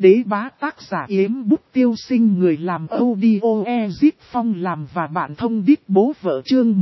đế bá tác giả Yếm Bút Tiêu Sinh, người làm audio Ezip Phong làm và bạn thông đít bố vợ. Chương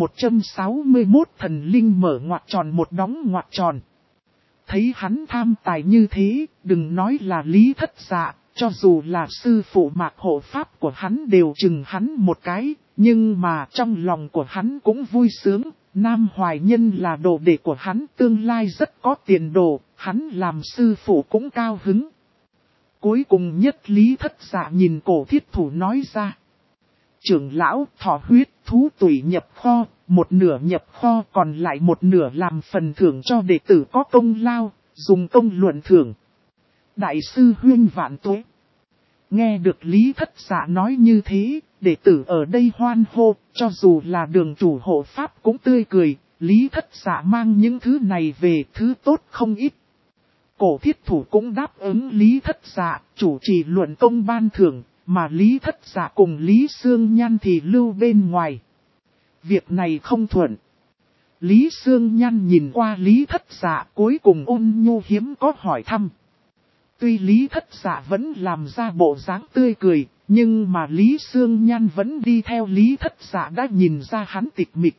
161 thần linh mở ngoặc tròn một đóng ngoặc tròn. Thấy hắn tham tài như thế, đừng nói là Lý Thất Dạ, cho dù là sư phụ Mạc hộ pháp của hắn đều chừng hắn một cái, nhưng mà trong lòng của hắn cũng vui sướng. Nam Hoài Nhân là đồ đệ của hắn, tương lai rất có tiền đồ, hắn làm sư phụ cũng cao hứng. Cuối cùng nhất Lý Thất Dạ nhìn Cổ Thiết Thủ nói ra: trưởng lão, thỏ huyết, thú tủy nhập kho, một nửa nhập kho, còn lại một nửa làm phần thưởng cho đệ tử có công lao, dùng công luận thưởng. Đại sư huyên vạn tuế. Nghe được Lý Thất Dạ nói như thế, đệ tử ở đây hoan hô, cho dù là đường chủ hộ pháp cũng tươi cười. Lý Thất Dạ mang những thứ này về, thứ tốt không ít. Cổ Thiết Thủ cũng đáp ứng Lý Thất Dạ, chủ trì luận công ban thưởng, mà Lý Thất Dạ cùng Lý Sương Nhan thì lưu bên ngoài. Việc này không thuận. Lý Sương Nhan nhìn qua Lý Thất Dạ, cuối cùng ôn nhu hiếm có hỏi thăm. Tuy Lý Thất Dạ vẫn làm ra bộ dáng tươi cười, nhưng mà Lý Sương Nhan vẫn đi theo Lý Thất Dạ đã nhìn ra hắn tịch mịch.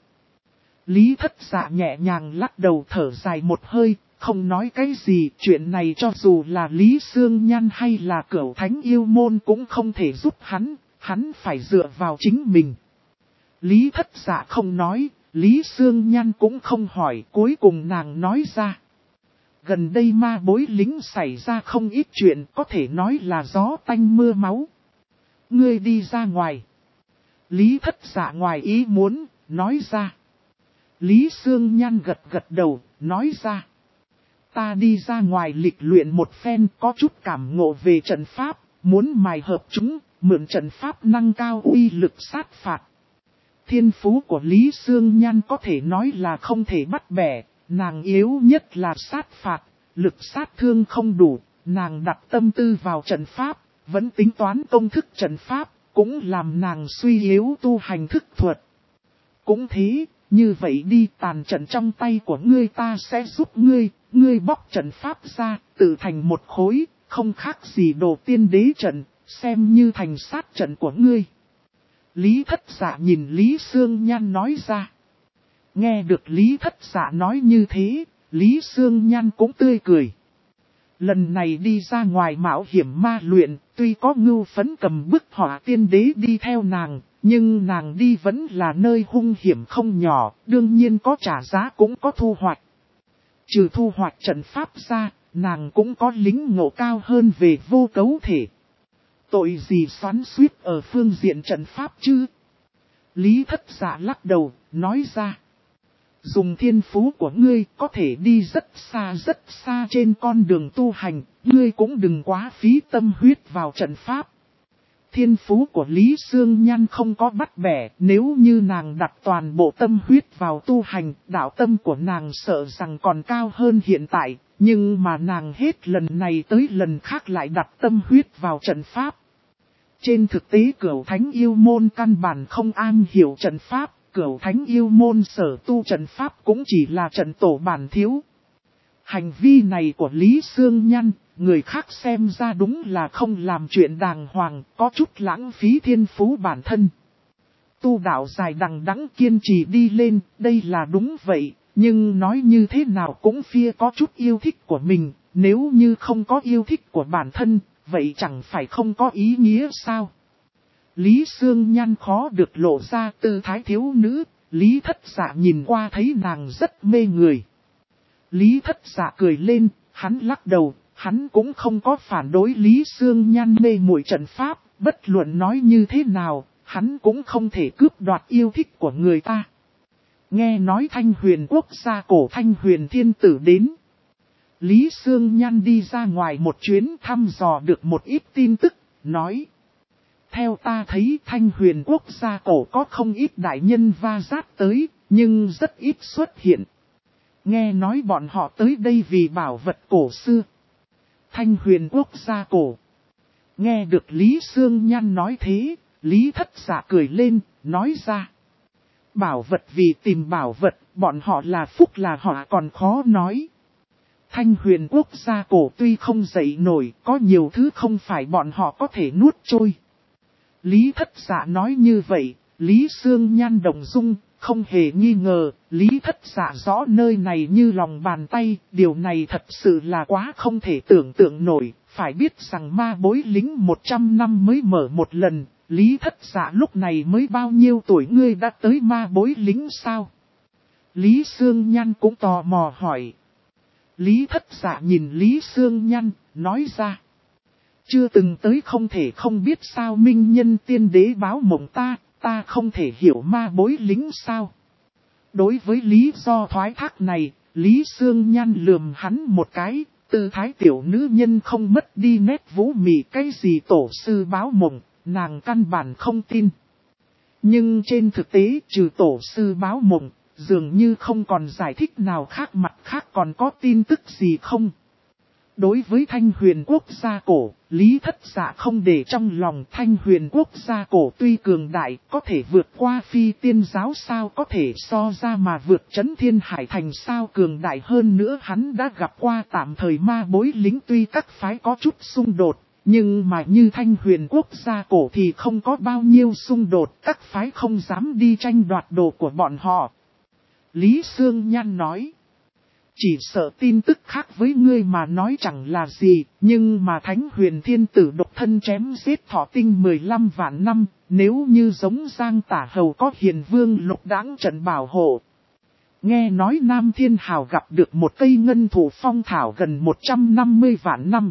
Lý Thất Dạ nhẹ nhàng lắc đầu thở dài một hơi, không nói cái gì. Chuyện này cho dù là Lý Sương Nhan hay là Cửu Thánh Yêu Môn cũng không thể giúp hắn phải dựa vào chính mình. Lý Thất Dạ không nói, Lý Sương Nhan cũng không hỏi, cuối cùng nàng nói ra. Gần đây ma bối lính xảy ra không ít chuyện, có thể nói là gió tanh mưa máu. Ngươi đi ra ngoài. Lý Thất Dạ ngoài ý muốn, nói ra. Lý Sương Nhan gật gật đầu, nói ra. Ta đi ra ngoài lịch luyện một phen, có chút cảm ngộ về trận pháp, muốn mài hợp chúng, mượn trận pháp nâng cao uy lực sát phạt. Thiên phú của Lý Sương Nhan có thể nói là không thể bắt bẻ, nàng yếu nhất là sát phạt, lực sát thương không đủ, nàng đặt tâm tư vào trận pháp, vẫn tính toán công thức trận pháp, cũng làm nàng suy yếu tu hành thức thuật. Cũng thế, như vậy đi, tàn trận trong tay của ngươi ta sẽ giúp ngươi bóc trận pháp ra, tự thành một khối, không khác gì đồ tiên đế trận, xem như thành sát trận của ngươi. Lý Thất Dạ nhìn Lý Sương Nhan nói ra. Nghe được Lý Thất Dạ nói như thế, Lý Sương Nhan cũng tươi cười. Lần này đi ra ngoài mạo hiểm ma luyện, tuy có Ngưu Phấn cầm bức họa tiên đế đi theo nàng, nhưng nàng đi vẫn là nơi hung hiểm không nhỏ, đương nhiên có trả giá cũng có thu hoạch. Trừ thu hoạch trận pháp ra, nàng cũng có lính ngộ cao hơn về vô cấu thể. Tội gì xoắn xuýt ở phương diện trận pháp chứ? Lý Thất Dạ lắc đầu, nói ra. Dùng thiên phú của ngươi có thể đi rất xa trên con đường tu hành, ngươi cũng đừng quá phí tâm huyết vào trận pháp. Thiên phú của Lý Sương Nhan không có bắt bẻ, nếu như nàng đặt toàn bộ tâm huyết vào tu hành, đạo tâm của nàng sợ rằng còn cao hơn hiện tại, nhưng mà nàng hết lần này tới lần khác lại đặt tâm huyết vào trận pháp. Trên thực tế Cửu Thánh Yêu Môn căn bản không am hiểu trận pháp, Cửu Thánh Yêu Môn sở tu trận pháp cũng chỉ là trận tổ bản thiếu. Hành vi này của Lý Sương Nhan, người khác xem ra đúng là không làm chuyện đàng hoàng, có chút lãng phí thiên phú bản thân. Tu đạo dài đằng đẵng kiên trì đi lên, đây là đúng vậy, nhưng nói như thế nào cũng phía có chút yêu thích của mình, nếu như không có yêu thích của bản thân, vậy chẳng phải không có ý nghĩa sao? Lý Sương Nhan khó được lộ ra tư thái thiếu nữ, Lý Thất Dạ nhìn qua thấy nàng rất mê người. Lý Thất Dạ cười lên, hắn lắc đầu, hắn cũng không có phản đối Lý Sương Nhan mê muội trận pháp, bất luận nói như thế nào, hắn cũng không thể cướp đoạt yêu thích của người ta. Nghe nói Thanh Huyền quốc gia cổ Thanh Huyền thiên tử đến. Lý Sương Nhan đi ra ngoài một chuyến thăm dò được một ít tin tức, nói. Theo ta thấy Thanh Huyền quốc gia cổ có không ít đại nhân va giáp tới, nhưng rất ít xuất hiện. Nghe nói bọn họ tới đây vì bảo vật cổ xưa. Thanh Huyền quốc gia cổ. Nghe được Lý Sương Nhan nói thế, Lý Thất Dạ cười lên, nói ra. Bảo vật vì tìm bảo vật, bọn họ là phúc là họ còn khó nói. Thanh Huyền quốc gia cổ tuy không dậy nổi, có nhiều thứ không phải bọn họ có thể nuốt trôi. Lý Thất Dạ nói như vậy, Lý Sương Nhan động dung, không hề nghi ngờ, Lý Thất Dạ rõ nơi này như lòng bàn tay, điều này thật sự là quá không thể tưởng tượng nổi, phải biết rằng ma bối lính 100 năm mới mở một lần, Lý Thất Dạ lúc này mới bao nhiêu tuổi, ngươi đã tới ma bối lính sao? Lý Sương Nhan cũng tò mò hỏi. Lý Thất Dạ nhìn Lý Sương Nhan, nói ra. Chưa từng tới không thể không biết sao minh nhân tiên đế báo mộng ta không thể hiểu ma bối lính sao. Đối với lý do thoái thác này, Lý Sương Nhan lườm hắn một cái, tư thái tiểu nữ nhân không mất đi nét vũ mị, cái gì tổ sư báo mộng, nàng căn bản không tin. Nhưng trên thực tế trừ tổ sư báo mộng, dường như không còn giải thích nào khác, mặt khác còn có tin tức gì không? Đối với Thanh Huyền quốc gia cổ, Lý Thất Dạ không để trong lòng. Thanh Huyền quốc gia cổ tuy cường đại, có thể vượt qua phi tiên giáo sao có thể so ra mà vượt chấn thiên hải thành sao cường đại hơn nữa. Hắn đã gặp qua tạm thời ma bối lính, tuy các phái có chút xung đột, nhưng mà như Thanh Huyền quốc gia cổ thì không có bao nhiêu xung đột, các phái không dám đi tranh đoạt đồ của bọn họ. Lý Sương Nhan nói. Chỉ sợ tin tức khác với ngươi mà nói chẳng là gì, nhưng mà Thánh Huyền Thiên Tử độc thân chém giết Thọ Tinh 15 vạn năm, nếu như giống Giang Tả Hầu có Hiền Vương Lục Đãng trận bảo hộ. Nghe nói Nam Thiên Hào gặp được một cây ngân thủ phong thảo gần 150 vạn năm.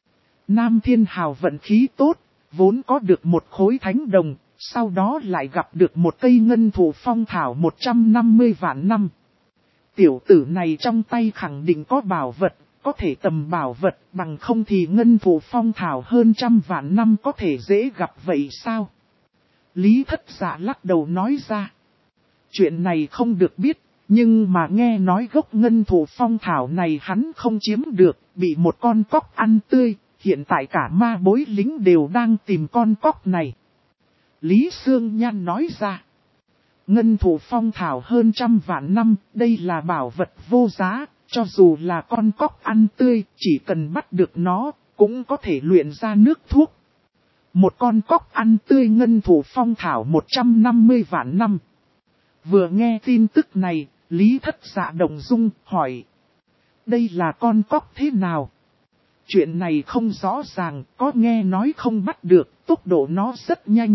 Nam Thiên Hào vận khí tốt, vốn có được một khối thánh đồng, sau đó lại gặp được một cây ngân thủ phong thảo 150 vạn năm. Tiểu tử này trong tay khẳng định có bảo vật, có thể tầm bảo vật, bằng không thì ngân thủ phong thảo hơn 100 vạn năm có thể dễ gặp vậy sao? Lý Thất Dạ lắc đầu nói ra. Chuyện này không được biết, nhưng mà nghe nói gốc ngân thủ phong thảo này hắn không chiếm được, bị một con cóc ăn tươi, hiện tại cả ma bối lính đều đang tìm con cóc này. Lý Sương Nhan nói ra. Ngân thủ phong thảo hơn 100 vạn năm, đây là bảo vật vô giá, cho dù là con cóc ăn tươi, chỉ cần bắt được nó, cũng có thể luyện ra nước thuốc. Một con cóc ăn tươi ngân thủ phong thảo 150 vạn năm. Vừa nghe tin tức này, Lý Thất Dạ động dung, hỏi. Đây là con cóc thế nào? Chuyện này không rõ ràng, có nghe nói không bắt được, tốc độ nó rất nhanh.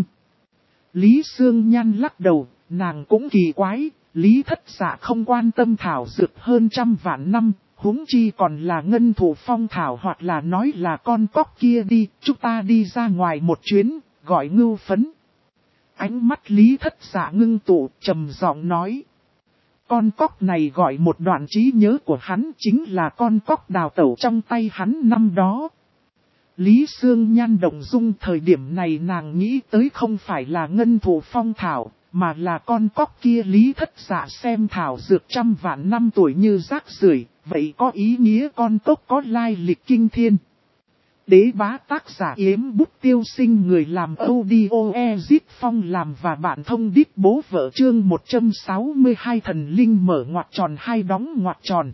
Lý Sương Nhan lắc đầu. Nàng cũng kỳ quái, Lý Thất Dạ không quan tâm thảo dược hơn 100 vạn năm, huống chi còn là ngân thủ phong thảo, hoặc là nói là con cóc kia đi, chúng ta đi ra ngoài một chuyến, gọi Ngưu Phấn. Ánh mắt Lý Thất Dạ ngưng tụ, trầm giọng nói. Con cóc này gọi một đoạn trí nhớ của hắn, chính là con cóc đào tẩu trong tay hắn năm đó. Lý Sương Nhan động dung, thời điểm này nàng nghĩ tới không phải là ngân thủ phong thảo, mà là con cóc kia. Lý Thất Dạ xem thảo dược 100 vạn năm tuổi như rác rưởi, vậy có ý nghĩa con cóc có lai lịch kinh thiên. Đế bá tác giả Yếm Bút Tiêu Sinh, người làm audio Ezit Phong làm và bạn thông đít bố vợ, chương 162 thần linh mở ngoặc tròn hai đóng ngoặc tròn.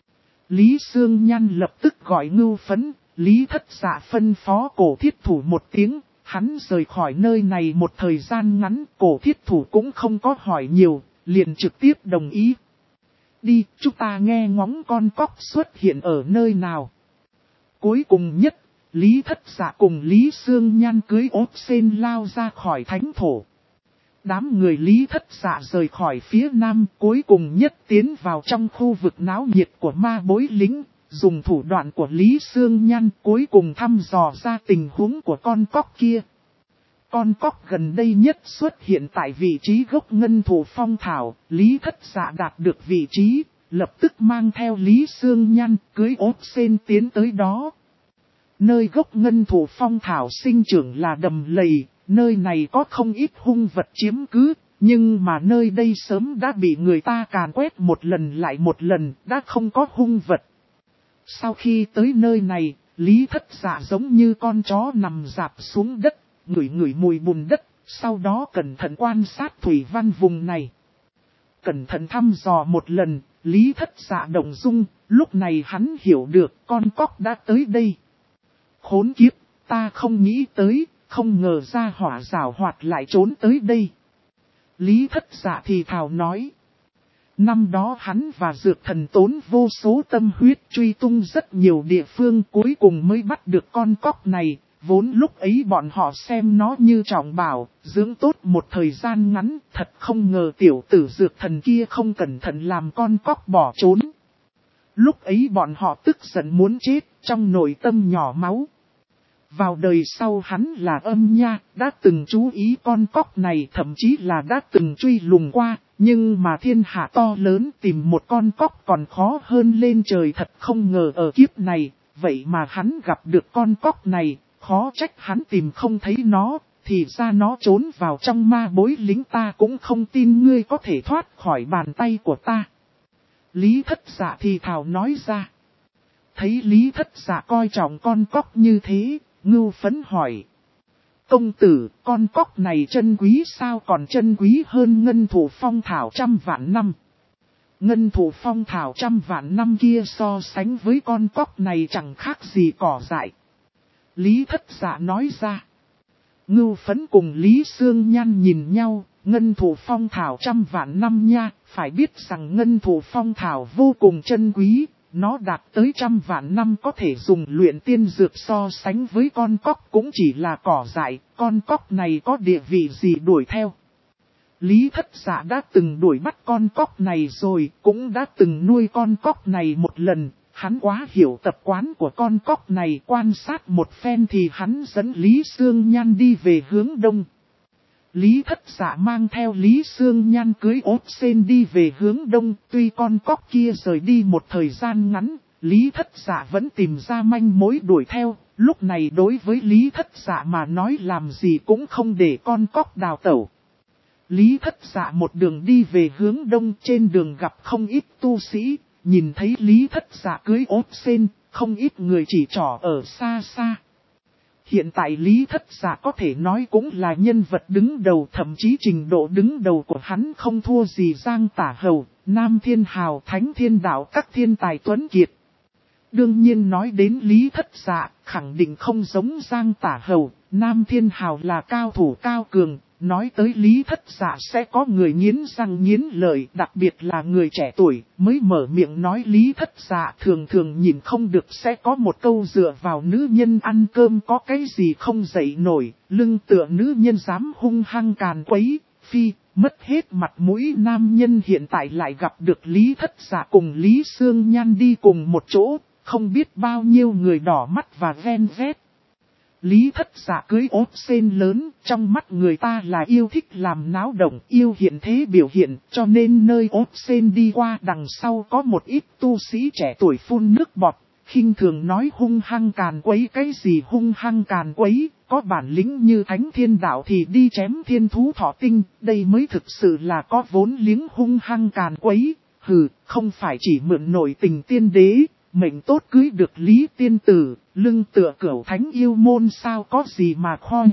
Lý Sương Nhan lập tức gọi Ngưu Phấn, Lý Thất Dạ phân phó Cổ Thiết Thủ một tiếng. Hắn rời khỏi nơi này một thời gian ngắn, Cổ Thiết Thủ cũng không có hỏi nhiều, liền trực tiếp đồng ý. Đi, chúng ta nghe ngóng con cóc xuất hiện ở nơi nào. Cuối cùng nhất, Lý Thất Dạ cùng Lý Sương Nhan cưới ốt sen lao ra khỏi thánh thổ. Đám người Lý Thất Dạ rời khỏi phía nam, cuối cùng nhất tiến vào trong khu vực náo nhiệt của ma bối lính. Dùng thủ đoạn của Lý Sương Nhan cuối cùng thăm dò ra tình huống của con cóc kia. Con cóc gần đây nhất xuất hiện tại vị trí gốc ngân thủ phong thảo. Lý Thất Dạ đạt được vị trí, lập tức mang theo Lý Sương Nhan cưới ốt sen tiến tới đó. Nơi gốc ngân thủ phong thảo sinh trưởng là đầm lầy, nơi này có không ít hung vật chiếm cứ. Nhưng mà nơi đây sớm đã bị người ta càn quét một lần lại một lần, đã không có hung vật. Sau khi tới nơi này, Lý Thất Dạ giống như con chó nằm rạp xuống đất, ngửi mùi bùn đất, sau đó cẩn thận quan sát thủy văn vùng này. Cẩn thận thăm dò một lần, Lý Thất Dạ động dung, lúc này hắn hiểu được con cóc đã tới đây. Khốn kiếp, ta không nghĩ tới, không ngờ ra hỏa giảo hoạt lại trốn tới đây. Lý Thất Dạ thì thào nói. Năm đó hắn và Dược Thần tốn vô số tâm huyết truy tung rất nhiều địa phương, cuối cùng mới bắt được con cóc này. Vốn lúc ấy bọn họ xem nó như trọng bảo, dưỡng tốt một thời gian ngắn, thật không ngờ tiểu tử Dược Thần kia không cẩn thận làm con cóc bỏ trốn. Lúc ấy bọn họ tức giận muốn chết, trong nội tâm nhỏ máu. Vào đời sau hắn là Âm Nha, đã từng chú ý con cóc này, thậm chí là đã từng truy lùng qua, nhưng mà thiên hạ to lớn tìm một con cóc còn khó hơn lên trời, thật không ngờ ở kiếp này, vậy mà hắn gặp được con cóc này, khó trách hắn tìm không thấy nó, thì ra nó trốn vào trong ma bối lính, ta cũng không tin ngươi có thể thoát khỏi bàn tay của ta. Lý Thất Dạ thì thào nói ra. Thấy Lý Thất Dạ coi trọng con cóc như thế, Ngưu Phấn hỏi. Công tử, con cóc này chân quý sao, còn chân quý hơn ngân thủ phong thảo 100 vạn năm. Ngân thủ phong thảo 100 vạn năm kia so sánh với con cóc này chẳng khác gì cỏ dại. Lý Thất Dạ nói ra. Ngưu Phấn cùng Lý Sương Nhan nhìn nhau, ngân thủ phong thảo 100 vạn năm nha, phải biết rằng ngân thủ phong thảo vô cùng chân quý. Nó đạt tới 100 vạn năm có thể dùng luyện tiên dược, so sánh với con cóc cũng chỉ là cỏ dại, con cóc này có địa vị gì đuổi theo. Lý Thất Dạ đã từng đuổi bắt con cóc này rồi, cũng đã từng nuôi con cóc này một lần, hắn quá hiểu tập quán của con cóc này, quan sát một phen thì hắn dẫn Lý Sương Nhan đi về hướng đông. Lý Thất Dạ mang theo Lý Sương Nhan cưới ốt sen đi về hướng đông, tuy con cóc kia rời đi một thời gian ngắn, Lý Thất Dạ vẫn tìm ra manh mối đuổi theo, lúc này đối với Lý Thất Dạ mà nói làm gì cũng không để con cóc đào tẩu. Lý Thất Dạ một đường đi về hướng đông, trên đường gặp không ít tu sĩ, nhìn thấy Lý Thất Dạ cưới ốt sen, không ít người chỉ trỏ ở xa xa. Hiện tại Lý Thất Dạ có thể nói cũng là nhân vật đứng đầu, thậm chí trình độ đứng đầu của hắn không thua gì Giang Tả Hầu, Nam Thiên Hào, Thánh Thiên Đạo các thiên tài tuấn kiệt. Đương nhiên nói đến Lý Thất Dạ, khẳng định không giống Giang Tả Hầu, Nam Thiên Hào là cao thủ cao cường, nói tới Lý Thất Dạ sẽ có người nghiến răng nghiến lợi, đặc biệt là người trẻ tuổi, mới mở miệng nói Lý Thất Dạ thường thường nhìn không được sẽ có một câu dựa vào nữ nhân ăn cơm có cái gì không dậy nổi, lưng tựa nữ nhân dám hung hăng càn quấy, phi, mất hết mặt mũi. Nam nhân hiện tại lại gặp được Lý Thất Dạ cùng Lý Sương Nhan đi cùng một chỗ, không biết bao nhiêu người đỏ mắt và ghen ghét. Lý Thất Dạ cưới ốt sen lớn, trong mắt người ta là yêu thích làm náo động, yêu hiện thế biểu hiện, cho nên nơi ốt sen đi qua đằng sau có một ít tu sĩ trẻ tuổi phun nước bọt, khinh thường nói hung hăng càn quấy. Cái gì hung hăng càn quấy, có bản lĩnh như Thánh Thiên Đạo thì đi chém thiên thú thọ tinh, đây mới thực sự là có vốn liếng hung hăng càn quấy. Hừ, không phải chỉ mượn nổi tình tiên đế, mệnh tốt cưới được Lý Tiên Tử, lưng tựa cửu thánh yêu môn sao có gì mà khoe.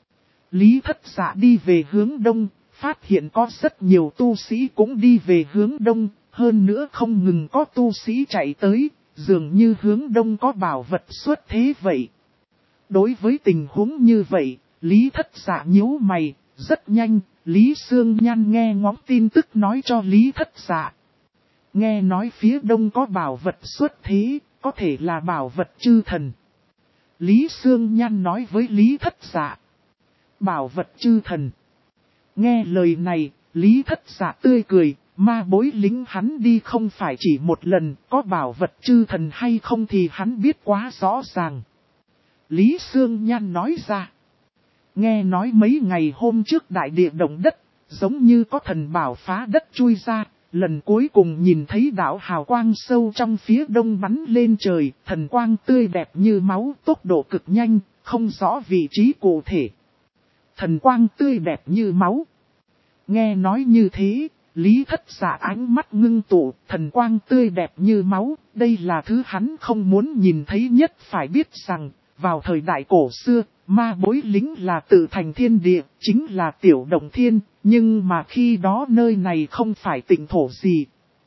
Lý Thất Dạ đi về hướng đông, phát hiện có rất nhiều tu sĩ cũng đi về hướng đông, hơn nữa không ngừng có tu sĩ chạy tới, dường như hướng đông có bảo vật xuất thế vậy. Đối với tình huống như vậy, Lý Thất Dạ nhíu mày, rất nhanh, Lý Sương Nhan nghe ngóng tin tức nói cho Lý Thất Dạ. Nghe nói phía đông có bảo vật xuất thế, có thể là bảo vật chư thần. Lý Sương Nhan nói với Lý Thất Dạ. Bảo vật chư thần. Nghe lời này, Lý Thất Dạ tươi cười, ma bối lính hắn đi không phải chỉ một lần, có bảo vật chư thần hay không thì hắn biết quá rõ ràng. Lý Sương Nhan nói ra. Nghe nói mấy ngày hôm trước đại địa động đất, giống như có thần bảo phá đất chui ra. Lần cuối cùng nhìn thấy đạo hào quang sâu trong phía đông bắn lên trời, thần quang tươi đẹp như máu, tốc độ cực nhanh, không rõ vị trí cụ thể. Thần quang tươi đẹp như máu. Nghe nói như thế, Lý Thất Dạ ánh mắt ngưng tụ, thần quang tươi đẹp như máu, đây là thứ hắn không muốn nhìn thấy nhất. Phải biết rằng, vào thời đại cổ xưa, ma bối lính là tự thành thiên địa, chính là tiểu động thiên, nhưng mà khi đó nơi này không phải tịnh thổ gì.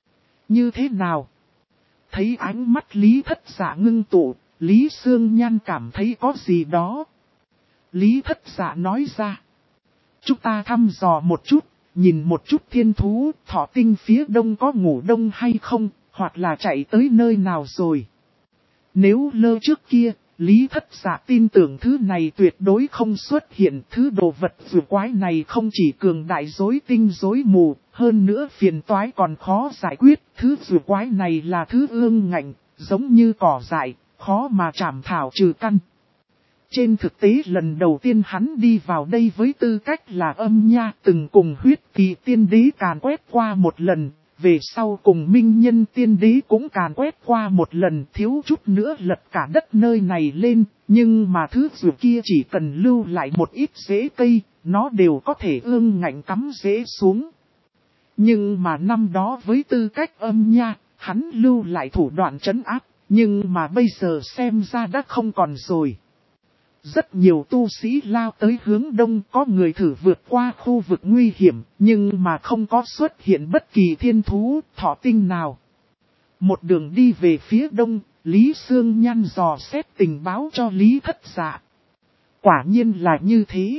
Như thế nào? Thấy ánh mắt Lý Thất Dạ ngưng tụ, Lý Sương Nhan cảm thấy có gì đó. Lý Thất Dạ nói ra. Chúng ta thăm dò một chút, nhìn một chút thiên thú, thọ tinh phía đông có ngủ đông hay không, hoặc là chạy tới nơi nào rồi. Nếu lơ trước kia, Lý Thất Dạ tin tưởng thứ này tuyệt đối không xuất hiện. Thứ đồ vật vừa quái này không chỉ cường đại rối tinh rối mù, hơn nữa phiền toái còn khó giải quyết. Thứ vừa quái này là thứ ương ngạnh, giống như cỏ dại, khó mà chảm thảo trừ căn. Trên thực tế lần đầu tiên hắn đi vào đây với tư cách là âm nha, từng cùng huyết kỳ tiên đế càn quét qua một lần, về sau cùng minh nhân tiên đế cũng càn quét qua một lần, thiếu chút nữa lật cả đất nơi này lên, nhưng mà thứ dù kia chỉ cần lưu lại một ít rễ cây, nó đều có thể ương ngạnh cắm rễ xuống. Nhưng mà năm đó với tư cách âm nha, hắn lưu lại thủ đoạn trấn áp, nhưng mà bây giờ xem ra đã không còn rồi. Rất nhiều tu sĩ lao tới hướng đông, có người thử vượt qua khu vực nguy hiểm, nhưng mà không có xuất hiện bất kỳ thiên thú, thọ tinh nào. Một đường đi về phía đông, Lý Sương Nhan dò xét tình báo cho Lý Thất Dạ. Quả nhiên là như thế.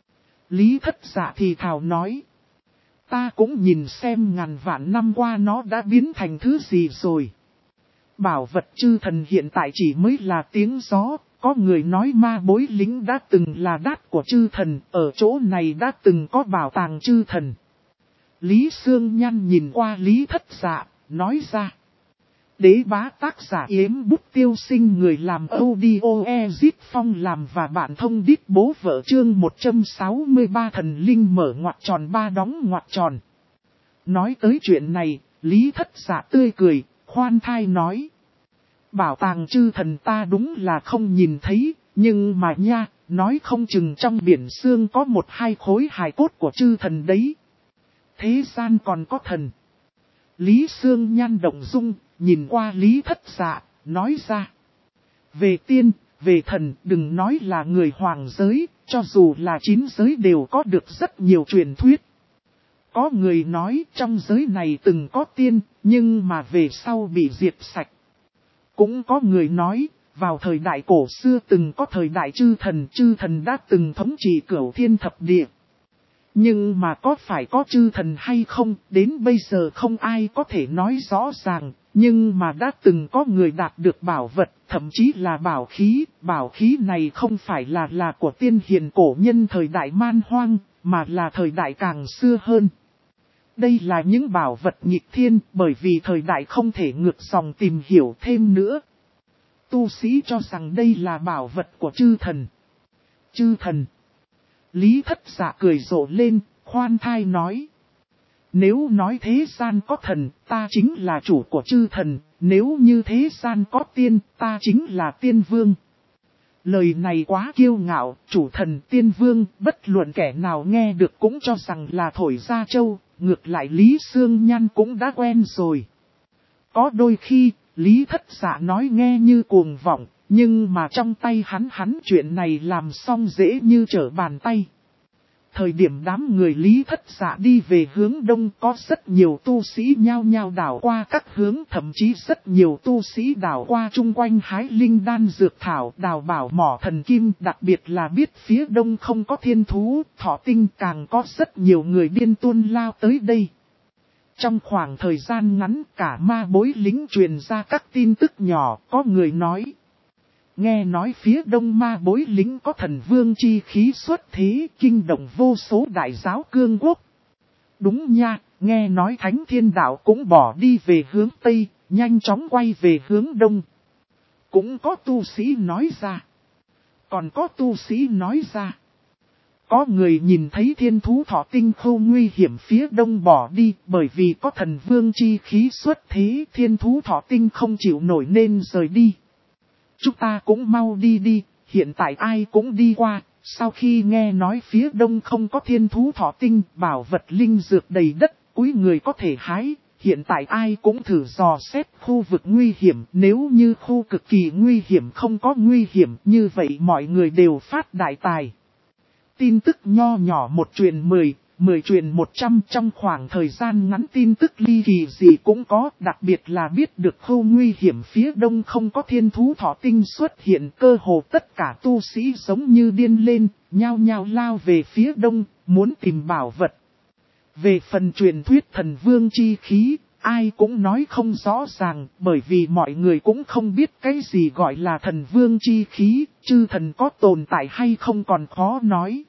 Lý Thất Dạ thì thào nói. Ta cũng nhìn xem ngàn vạn năm qua nó đã biến thành thứ gì rồi. Bảo vật chư thần hiện tại chỉ mới là tiếng gió. Có người nói ma bối lính đã từng là đát của chư thần, ở chỗ này đã từng có bảo tàng chư thần. Lý Sương Nhan nhìn qua Lý Thất Dạ, nói ra. Đế bá tác giả Yếm Bút Tiêu Sinh, người làm audio Ezit Phong làm và bạn thông đít bố vợ chương 163 thần linh mở ngoặc tròn ba đóng ngoặc tròn. Nói tới chuyện này, Lý Thất Dạ tươi cười, khoan thai nói. Bảo tàng chư thần ta đúng là không nhìn thấy, nhưng mà nha, nói không chừng trong biển xương có một hai khối hài cốt của chư thần đấy. Thế gian còn có thần. Lý Sương Nhan động dung, nhìn qua Lý Thất Dạ, nói ra. Về tiên, về thần, đừng nói là người hoàng giới, cho dù là 9 giới đều có được rất nhiều truyền thuyết. Có người nói trong giới này từng có tiên, nhưng mà về sau bị diệt sạch. Cũng có người nói, vào thời đại cổ xưa từng có thời đại chư thần đã từng thống trị cửu thiên thập địa. Nhưng mà có phải có chư thần hay không, đến bây giờ không ai có thể nói rõ ràng, nhưng mà đã từng có người đạt được bảo vật, thậm chí là bảo khí này không phải là của tiên hiền cổ nhân thời đại man hoang, mà là thời đại càng xưa hơn. Đây là những bảo vật nghịch thiên, bởi vì thời đại không thể ngược dòng tìm hiểu thêm nữa. Tu sĩ cho rằng đây là bảo vật của chư thần. Chư thần. Lý Thất Dạ cười rộ lên, khoan thai nói. Nếu nói thế gian có thần, ta chính là chủ của chư thần, nếu như thế gian có tiên, ta chính là tiên vương. Lời này quá kiêu ngạo, chủ thần tiên vương, bất luận kẻ nào nghe được cũng cho rằng là thổi ra châu, ngược lại Lý Sương Nhan cũng đã quen rồi. Có đôi khi, Lý Thất Dạ nói nghe như cuồng vọng, nhưng mà trong tay hắn chuyện này làm xong dễ như trở bàn tay. Thời điểm đám người Lý Thất Dạ đi về hướng đông có rất nhiều tu sĩ nhao nhao đảo qua các hướng, thậm chí rất nhiều tu sĩ đảo qua chung quanh hái linh đan dược thảo, đào bảo mỏ thần kim, đặc biệt là biết phía đông không có thiên thú, thọ tinh, càng có rất nhiều người điên tuôn lao tới đây. Trong khoảng thời gian ngắn cả ma bối lính truyền ra các tin tức nhỏ, có người nói. Nghe nói phía đông ma bối lính có thần vương chi khí xuất thế, kinh động vô số đại giáo cương quốc. Đúng nha, nghe nói Thánh Thiên Đạo cũng bỏ đi về hướng Tây, nhanh chóng quay về hướng Đông. Cũng có tu sĩ nói ra. Còn có tu sĩ nói ra. Có người nhìn thấy thiên thú thọ tinh khô nguy hiểm phía đông bỏ đi, bởi vì có thần vương chi khí xuất thế, thiên thú thọ tinh không chịu nổi nên rời đi. Chúng ta cũng mau đi đi, hiện tại ai cũng đi qua, sau khi nghe nói phía đông không có thiên thú thọ tinh, bảo vật linh dược đầy đất, cuối người có thể hái, hiện tại ai cũng thử dò xét khu vực nguy hiểm, nếu như khu cực kỳ nguy hiểm không có nguy hiểm, như vậy mọi người đều phát đại tài. Tin tức nho nhỏ một truyền 10, 10 truyền 100 trong khoảng thời gian ngắn tin tức ly kỳ gì cũng có, đặc biệt là biết được khu nguy hiểm phía đông không có thiên thú thọ tinh xuất hiện, cơ hồ tất cả tu sĩ giống như điên lên, nhao nhao lao về phía đông, muốn tìm bảo vật. Về phần truyền thuyết thần vương chi khí, ai cũng nói không rõ ràng, bởi vì mọi người cũng không biết cái gì gọi là thần vương chi khí, chư thần có tồn tại hay không còn khó nói.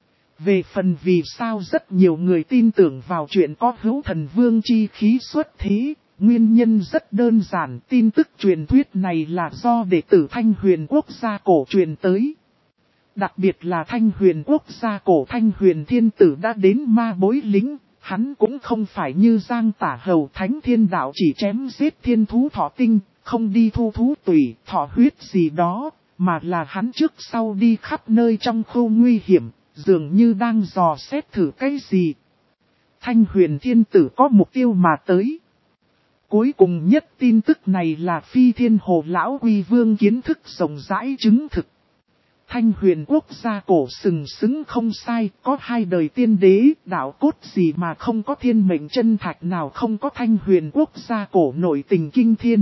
Về phần vì sao rất nhiều người tin tưởng vào chuyện có hữu thần vương chi khí xuất thế, nguyên nhân rất đơn giản, tin tức truyền thuyết này là do đệ tử Thanh Huyền Quốc gia cổ truyền tới. Đặc biệt là Thanh Huyền Quốc gia cổ Thanh Huyền Thiên Tử đã đến ma bối lính, hắn cũng không phải như Giang Tả Hầu Thánh Thiên Đạo chỉ chém giết thiên thú thọ tinh, không đi thu thú tủy, thọ huyết gì đó, mà là hắn trước sau đi khắp nơi trong khu nguy hiểm, dường như đang dò xét thử cái gì. Thanh Huyền Thiên Tử có mục tiêu mà tới. Cuối cùng nhất tin tức này là Phi Thiên Hồ Lão Quy Vương kiến thức rộng rãi chứng thực. Thanh Huyền Quốc gia cổ sừng sững không sai, có 2 đời tiên đế, đạo cốt gì mà không có thiên mệnh chân thạch nào không có Thanh Huyền Quốc gia cổ nổi tình kinh thiên.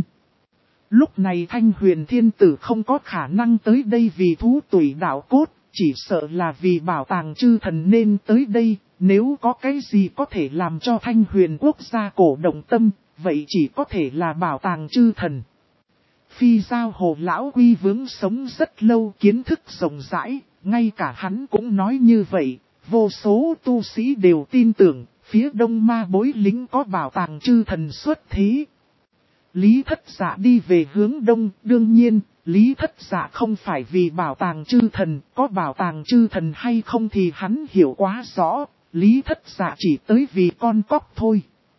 Lúc này Thanh Huyền Thiên Tử không có khả năng tới đây vì thú tủy đạo cốt, chỉ sợ là vì bảo tàng chư thần nên tới đây, nếu có cái gì có thể làm cho Thanh Huyền Quốc gia cổ động tâm, vậy chỉ có thể là bảo tàng chư thần. Phi Giao Hồ Lão Quy Vương sống rất lâu, kiến thức rộng rãi, ngay cả hắn cũng nói như vậy, vô số tu sĩ đều tin tưởng, phía đông ma bối lính có bảo tàng chư thần xuất thế. Lý Thất Dạ đi về hướng đông, đương nhiên, Lý Thất Dạ không phải vì bảo tàng chư thần, có bảo tàng chư thần hay không thì hắn hiểu quá rõ, Lý Thất Dạ chỉ tới vì con cóc thôi.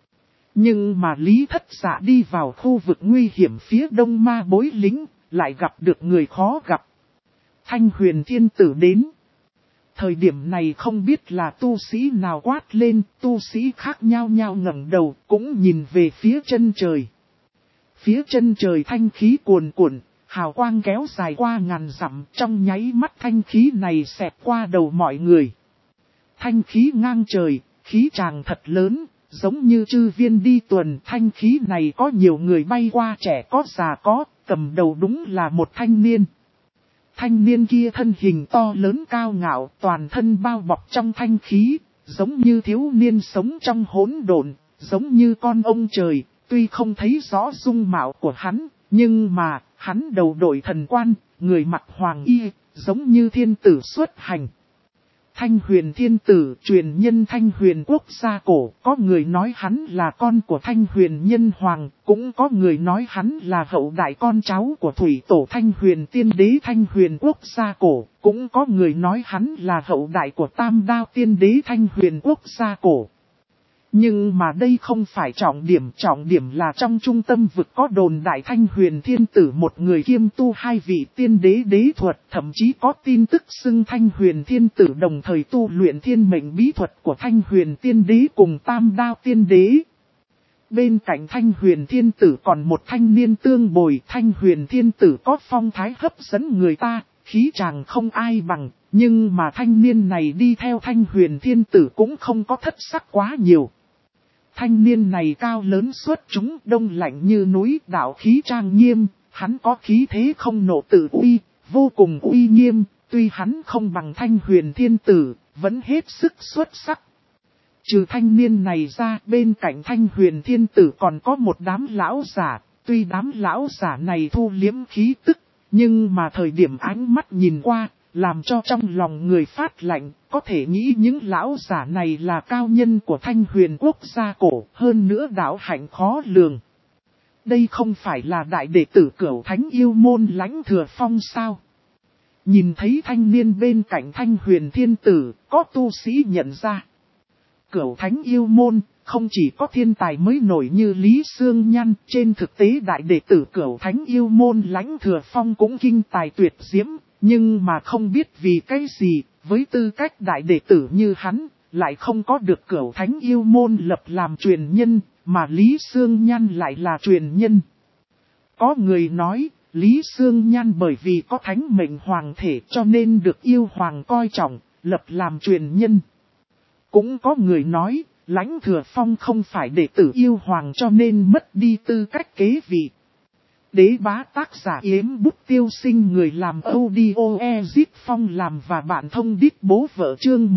Nhưng mà Lý Thất Dạ đi vào khu vực nguy hiểm phía đông ma bối lính, lại gặp được người khó gặp. Thanh Huyền Thiên Tử đến. Thời điểm này không biết là tu sĩ nào quát lên, tu sĩ khác nhau nhau ngẩng đầu, cũng nhìn về phía chân trời. Phía chân trời thanh khí cuồn cuộn, hào quang kéo dài qua ngàn dặm, trong nháy mắt thanh khí này xẹt qua đầu mọi người. Thanh khí ngang trời, khí tràng thật lớn, giống như chư viên đi tuần, thanh khí này có nhiều người bay qua, trẻ có già có, cầm đầu đúng là một thanh niên. Thanh niên kia thân hình to lớn cao ngạo, toàn thân bao bọc trong thanh khí, giống như thiếu niên sống trong hỗn độn, giống như con ông trời, tuy không thấy rõ dung mạo của hắn, nhưng mà, hắn đầu đội thần quan, người mặc hoàng y, giống như thiên tử xuất hành. Thanh Huyền Thiên Tử, truyền nhân Thanh Huyền Quốc gia cổ, có người nói hắn là con của Thanh Huyền Nhân Hoàng, cũng có người nói hắn là hậu đại con cháu của Thủy Tổ Thanh Huyền Tiên Đế Thanh Huyền Quốc gia cổ, cũng có người nói hắn là hậu đại của Tam Đao Tiên Đế Thanh Huyền Quốc gia cổ. Nhưng mà đây không phải trọng điểm là trong trung tâm vực có đồn đại Thanh Huyền Thiên Tử một người kiêm tu 2 vị tiên đế đế thuật, thậm chí có tin tức xưng Thanh Huyền Thiên Tử đồng thời tu luyện thiên mệnh bí thuật của Thanh Huyền Tiên Đế cùng Tam Đao Tiên Đế. Bên cạnh Thanh Huyền Thiên Tử còn một thanh niên tương bồi, Thanh Huyền Thiên Tử có phong thái hấp dẫn người ta, khí chàng không ai bằng, nhưng mà thanh niên này đi theo Thanh Huyền Thiên Tử cũng không có thất sắc quá nhiều. Thanh niên này cao lớn xuất chúng, đông lạnh như núi, đạo khí trang nghiêm, hắn có khí thế không nộ tự uy, vô cùng uy nghiêm, tuy hắn không bằng Thanh Huyền Thiên Tử, vẫn hết sức xuất sắc. Trừ thanh niên này ra, bên cạnh Thanh Huyền Thiên Tử còn có một đám lão giả, tuy đám lão giả này thu liếm khí tức, nhưng mà thời điểm ánh mắt nhìn qua, làm cho trong lòng người phát lạnh, có thể nghĩ những lão giả này là cao nhân của Thanh Huyền Quốc gia cổ, hơn nữa đạo hạnh khó lường. Đây không phải là đại đệ tử Cửu Thánh Yêu Môn Lãnh Thừa Phong sao? Nhìn thấy thanh niên bên cạnh Thanh Huyền Thiên Tử, có tu sĩ nhận ra. Cửu Thánh Yêu Môn, không chỉ có thiên tài mới nổi như Lý Sương Nhan, trên thực tế đại đệ tử Cửu Thánh Yêu Môn Lãnh Thừa Phong cũng kinh tài tuyệt diễm. Nhưng mà không biết vì cái gì, với tư cách đại đệ tử như hắn, lại không có được Cửu Thánh Yêu Môn lập làm truyền nhân, mà Lý Sương Nhan lại là truyền nhân. Có người nói, Lý Sương Nhan bởi vì có thánh mệnh hoàng thể cho nên được yêu hoàng coi trọng, lập làm truyền nhân. Cũng có người nói, Lãnh Thừa Phong không phải đệ tử yêu hoàng cho nên mất đi tư cách kế vị. Đế bá tác giả Yếm Bút Tiêu Sinh người làm audio Ezip Phong làm và bạn thông đít bố vợ chương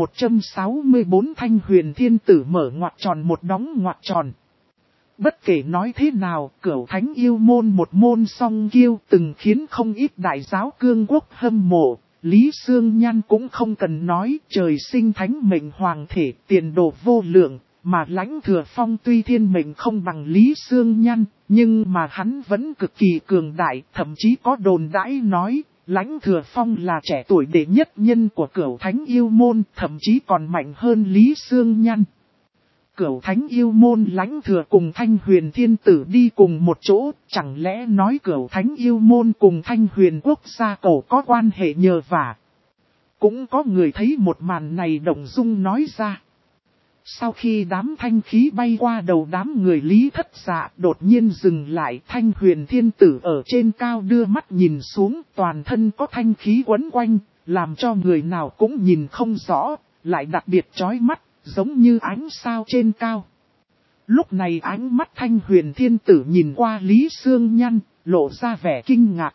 164 Thanh Huyền Thiên Tử mở ngoặc tròn một đóng ngoặc tròn. Bất kể nói thế nào, Cửu Thánh yêu môn một môn song kiêu từng khiến không ít đại giáo cương quốc hâm mộ. Lý Sương Nhan cũng không cần nói, trời sinh thánh mệnh hoàng thể, tiền đồ vô lượng, mà Lãnh Thừa Phong tuy thiên mệnh không bằng Lý Sương Nhan, nhưng mà hắn vẫn cực kỳ cường đại, thậm chí có đồn đãi nói, Lãnh Thừa Phong là trẻ tuổi đệ nhất nhân của Cửu Thánh yêu môn, thậm chí còn mạnh hơn Lý Sương Nhan. Cửu Thánh yêu môn Lãnh Thừa cùng Thanh Huyền Thiên Tử đi cùng một chỗ, chẳng lẽ nói Cửu Thánh yêu môn cùng Thanh Huyền quốc gia cổ có quan hệ nhờ vả. Cũng có người thấy một màn này động dung nói ra. Sau khi đám thanh khí bay qua đầu đám người Lý Thất Dạ đột nhiên dừng lại, Thanh Huyền Thiên Tử ở trên cao đưa mắt nhìn xuống, toàn thân có thanh khí quấn quanh, làm cho người nào cũng nhìn không rõ, lại đặc biệt chói mắt. Giống như ánh sao trên cao. Lúc này ánh mắt Thanh Huyền Thiên Tử nhìn qua Lý Sương Nhan, lộ ra vẻ kinh ngạc.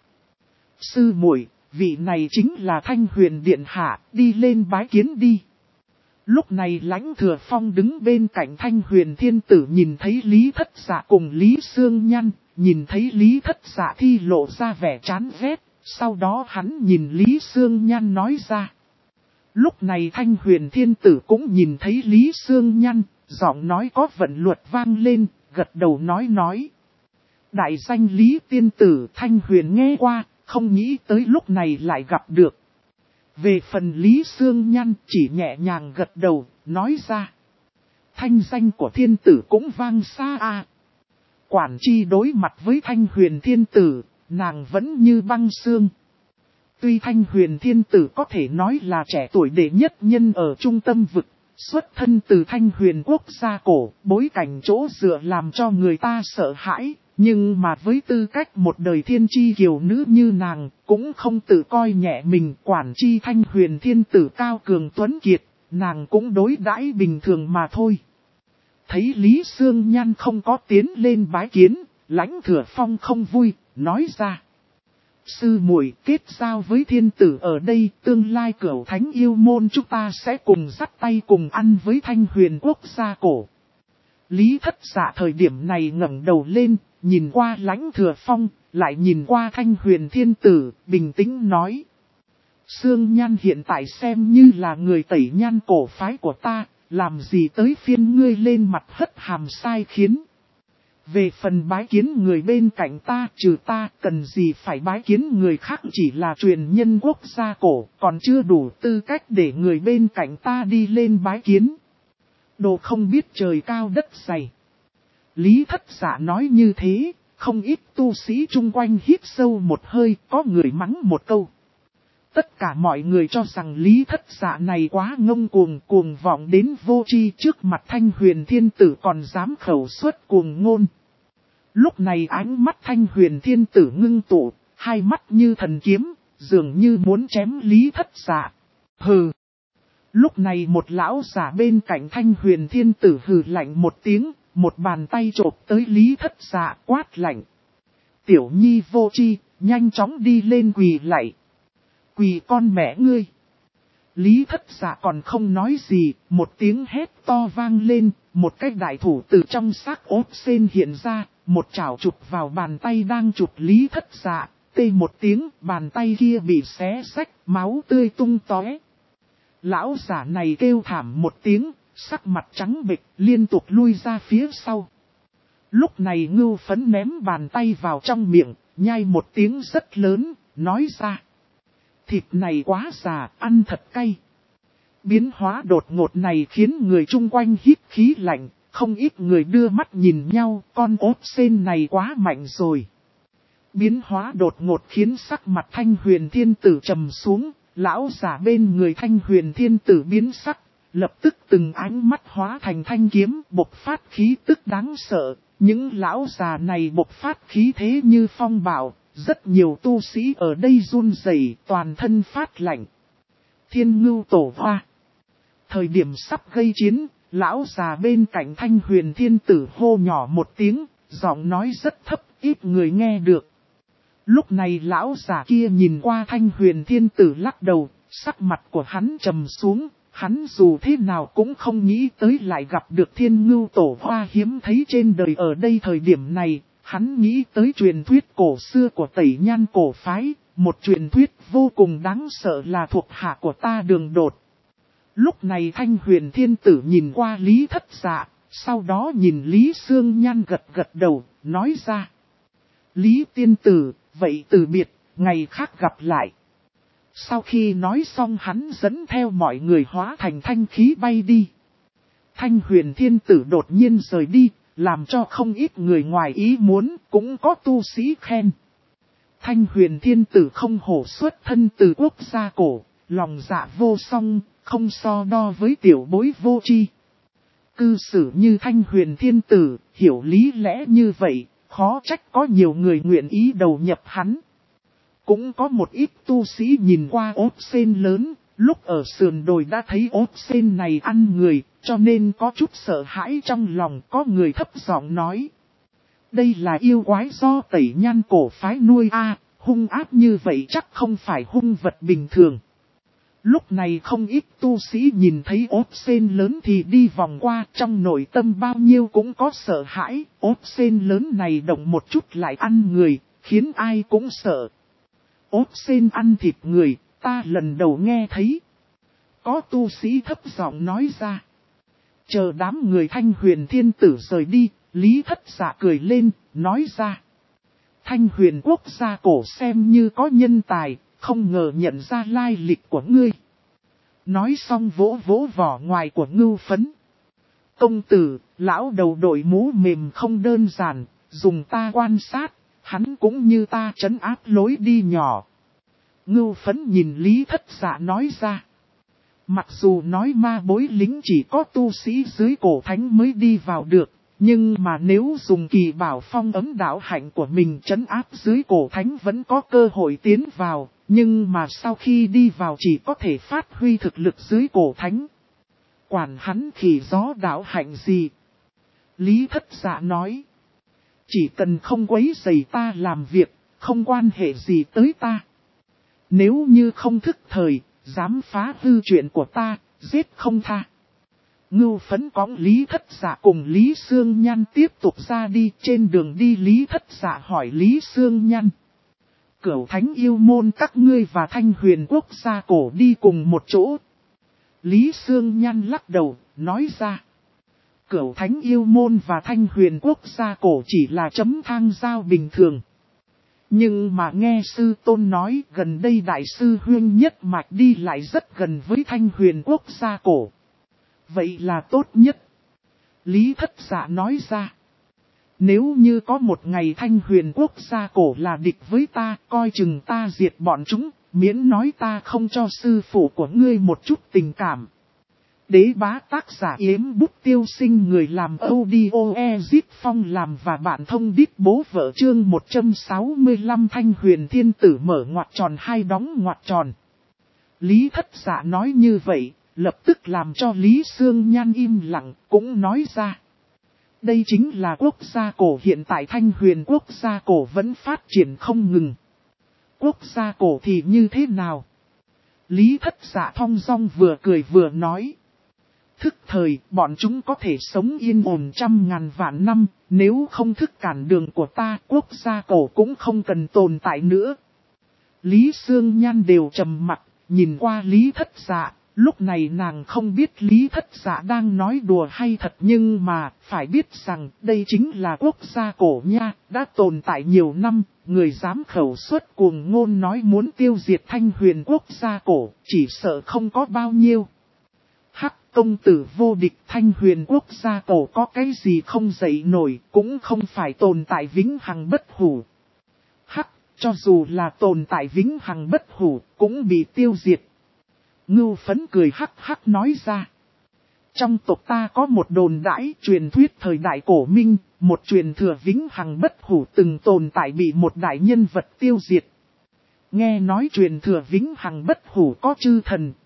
Sư muội, vị này chính là Thanh Huyền Điện Hạ, đi lên bái kiến đi. Lúc này Lãnh Thừa Phong đứng bên cạnh Thanh Huyền Thiên Tử nhìn thấy Lý Thất Dạ cùng Lý Sương Nhan, nhìn thấy Lý Thất Dạ thì lộ ra vẻ chán ghét, sau đó hắn nhìn Lý Sương Nhan nói ra. Lúc này Thanh Huyền Thiên Tử cũng nhìn thấy Lý Sương Nhan, giọng nói có vận luật vang lên, gật đầu nói. Đại danh Lý Tiên Tử Thanh Huyền nghe qua, không nghĩ tới lúc này lại gặp được. Về phần Lý Sương Nhan chỉ nhẹ nhàng gật đầu, nói ra. Thanh danh của Thiên Tử cũng vang xa à. Quản chi đối mặt với Thanh Huyền Thiên Tử, nàng vẫn như băng xương. Tuy Thanh Huyền Thiên Tử có thể nói là trẻ tuổi đệ nhất nhân ở trung tâm vực, xuất thân từ Thanh Huyền quốc gia cổ, bối cảnh chỗ dựa làm cho người ta sợ hãi, nhưng mà với tư cách một đời thiên chi kiều nữ như nàng, cũng không tự coi nhẹ mình. Quản chi Thanh Huyền Thiên Tử cao cường tuấn kiệt, nàng cũng đối đãi bình thường mà thôi. Thấy Lý Sương Nhan không có tiến lên bái kiến, Lãnh Thừa Phong không vui, nói ra. Sư muội kết giao với Thiên Tử ở đây, tương lai Cửu Thánh yêu môn chúng ta sẽ cùng dắt tay cùng ăn với Thanh Huyền quốc gia cổ. Lý Thất Dạ thời điểm này ngẩng đầu lên, nhìn qua Lãnh Thừa Phong, lại nhìn qua Thanh Huyền Thiên Tử, bình tĩnh nói. Sương Nhan hiện tại xem như là người tẩy nhan cổ phái của ta, làm gì tới phiên ngươi lên mặt hất hàm sai khiến. Về phần bái kiến người bên cạnh ta, trừ ta, cần gì phải bái kiến người khác, chỉ là truyền nhân quốc gia cổ, còn chưa đủ tư cách để người bên cạnh ta đi lên bái kiến. Đồ không biết trời cao đất dày. Lý Thất Dạ nói như thế, không ít tu sĩ chung quanh hít sâu một hơi, có người mắng một câu. Tất cả mọi người cho rằng Lý Thất Dạ này quá ngông cuồng vọng đến vô tri, trước mặt Thanh Huyền Thiên Tử còn dám khẩu xuất cuồng ngôn. Lúc này ánh mắt Thanh Huyền Thiên Tử ngưng tụ, hai mắt như thần kiếm, dường như muốn chém Lý Thất Dạ. Hừ! Lúc này một lão giả bên cạnh Thanh Huyền Thiên Tử hừ lạnh một tiếng, một bàn tay chộp tới Lý Thất Dạ quát lạnh. Tiểu nhi vô tri, nhanh chóng đi lên quỳ lạy. Quỳ con mẹ ngươi! Lý Thất Dạ còn không nói gì, một tiếng hét to vang lên, một cái đại thủ từ trong xác ốp sen hiện ra, một chảo chụp vào bàn tay đang chụp Lý Thất Dạ, tê một tiếng, bàn tay kia bị xé rách, máu tươi tung tóe. Lão giả này kêu thảm một tiếng, sắc mặt trắng bệch, liên tục lui ra phía sau. Lúc này Ngưu Phấn ném bàn tay vào trong miệng, nhai một tiếng rất lớn, nói ra. Thịt này quá già, ăn thật cay. Biến hóa đột ngột này khiến người chung quanh hít khí lạnh, không ít người đưa mắt nhìn nhau, con ốp sen này quá mạnh rồi. Biến hóa đột ngột khiến sắc mặt Thanh Huyền Thiên Tử trầm xuống, lão giả bên người Thanh Huyền Thiên Tử biến sắc, lập tức từng ánh mắt hóa thành thanh kiếm, bộc phát khí tức đáng sợ. Những lão già này bộc phát khí thế như phong bạo, rất nhiều tu sĩ ở đây run rẩy, toàn thân phát lạnh. Thiên Ngưu Tổ Hoa. Thời điểm sắp gây chiến, lão già bên cạnh Thanh Huyền Thiên Tử hô nhỏ một tiếng, giọng nói rất thấp, ít người nghe được. Lúc này lão già kia nhìn qua Thanh Huyền Thiên Tử lắc đầu, sắc mặt của hắn trầm xuống, hắn dù thế nào cũng không nghĩ tới lại gặp được Thiên Ngưu Tổ Hoa hiếm thấy trên đời. Ở đây thời điểm này, hắn nghĩ tới truyền thuyết cổ xưa của Tẩy Nhan cổ phái, một truyền thuyết vô cùng đáng sợ là thuộc hạ của ta Đường Đột. Lúc này Thanh Huyền Thiên Tử nhìn qua Lý Thất Dạ, sau đó nhìn Lý Sương Nhan gật gật đầu, nói ra. Lý tiên tử, vậy từ biệt, ngày khác gặp lại. Sau khi nói xong hắn dẫn theo mọi người hóa thành thanh khí bay đi. Thanh Huyền Thiên Tử đột nhiên rời đi, làm cho không ít người ngoài ý muốn, cũng có tu sĩ khen. Thanh Huyền Thiên Tử không hổ xuất thân từ quốc gia cổ, lòng dạ vô song, không so đo với tiểu bối vô tri. Cư xử như Thanh Huyền Thiên Tử, hiểu lý lẽ như vậy, khó trách có nhiều người nguyện ý đầu nhập hắn. Cũng có một ít tu sĩ nhìn qua ốt sen lớn, lúc ở sườn đồi đã thấy ốt sen này ăn người, cho nên có chút sợ hãi trong lòng. Có người thấp giọng nói. Đây là yêu quái do Tẩy Nhan cổ phái nuôi hung ác như vậy chắc không phải hung vật bình thường. Lúc này không ít tu sĩ nhìn thấy ốt sen lớn thì đi vòng qua, trong nội tâm bao nhiêu cũng có sợ hãi. Ốt sen lớn này động một chút lại ăn người, khiến ai cũng sợ. Ốt sen ăn thịt người, ta lần đầu nghe thấy. Có tu sĩ thấp giọng nói ra. Chờ đám người Thanh Huyền Thiên Tử rời đi, Lý Thất Dạ cười lên, nói ra. Thanh Huyền quốc gia cổ xem như có nhân tài, không ngờ nhận ra lai lịch của ngươi. Nói xong vỗ vỗ vỏ ngoài của ngưu phấn. Công tử, lão đầu đội mũ mềm không đơn giản, dùng ta quan sát, hắn cũng như ta trấn áp lối đi nhỏ. Ngưu phấn nhìn Lý Thất Dạ nói ra. Mặc dù nói ma bối lính chỉ có tu sĩ dưới cổ thánh mới đi vào được, nhưng mà nếu dùng kỳ bảo phong ấm đạo hạnh của mình trấn áp dưới cổ thánh vẫn có cơ hội tiến vào, nhưng mà sau khi đi vào chỉ có thể phát huy thực lực dưới cổ thánh. Quản hắn khỉ gió đạo hạnh gì? Lý Thất Dạ nói. Chỉ cần không quấy rầy ta làm việc, không quan hệ gì tới ta. Nếu như không thức thời, dám phá hư chuyện của ta, giết không tha. Ngưu phấn cõng Lý Thất Dạ cùng Lý Sương Nhan tiếp tục ra đi. Trên đường đi Lý Thất Dạ hỏi Lý Sương Nhan. Cửu Thánh yêu môn các ngươi và Thanh Huyền quốc gia cổ đi cùng một chỗ. Lý Sương Nhan lắc đầu, nói ra. Cửu Thánh yêu môn và Thanh Huyền quốc gia cổ chỉ là chấm thang giao bình thường. Nhưng mà nghe sư tôn nói gần đây đại sư huyên nhất mạch đi lại rất gần với Thanh Huyền quốc gia cổ. Vậy là tốt nhất. Lý Thất Dạ nói ra. Nếu như có một ngày Thanh Huyền quốc gia cổ là địch với ta, coi chừng ta diệt bọn chúng, miễn nói ta không cho sư phụ của ngươi một chút tình cảm. Đế bá tác giả Yếm Bút Tiêu Sinh, người làm audio Ezip Phong làm và bạn thông đít bố vợ chương 165. Thanh Huyền Thiên Tử mở ngoặc tròn hai đóng ngoặc tròn. Lý Thất Dạ nói như vậy, lập tức làm cho Lý Sương Nhan im lặng, cũng nói ra. Đây chính là quốc gia cổ, hiện tại Thanh Huyền quốc gia cổ vẫn phát triển không ngừng. Quốc gia cổ thì như thế nào? Lý Thất Dạ thong dong vừa cười vừa nói. Thức thời, bọn chúng có thể sống yên ổn trăm ngàn vạn năm, nếu không thức cản đường của ta, quốc gia cổ cũng không cần tồn tại nữa. Lý Sương Nhan đều trầm mặc, nhìn qua Lý Thất Dạ. Lúc này nàng không biết Lý Thất Dạ đang nói đùa hay thật, nhưng mà phải biết rằng đây chính là quốc gia cổ nha, đã tồn tại nhiều năm, người dám khẩu suất cuồng ngôn nói muốn tiêu diệt Thanh Huyền quốc gia cổ, chỉ sợ không có bao nhiêu. Hắc công tử vô địch, Thanh Huyền quốc gia cổ có cái gì không dậy nổi, cũng không phải tồn tại vĩnh hằng bất hủ. Hắc, cho dù là tồn tại vĩnh hằng bất hủ, cũng bị tiêu diệt. Ngưu phấn cười hắc hắc nói ra. Trong tộc ta có một đồn đãi truyền thuyết thời đại cổ minh, một truyền thừa vĩnh hằng bất hủ từng tồn tại bị một đại nhân vật tiêu diệt. Nghe nói truyền thừa vĩnh hằng bất hủ có chư thần,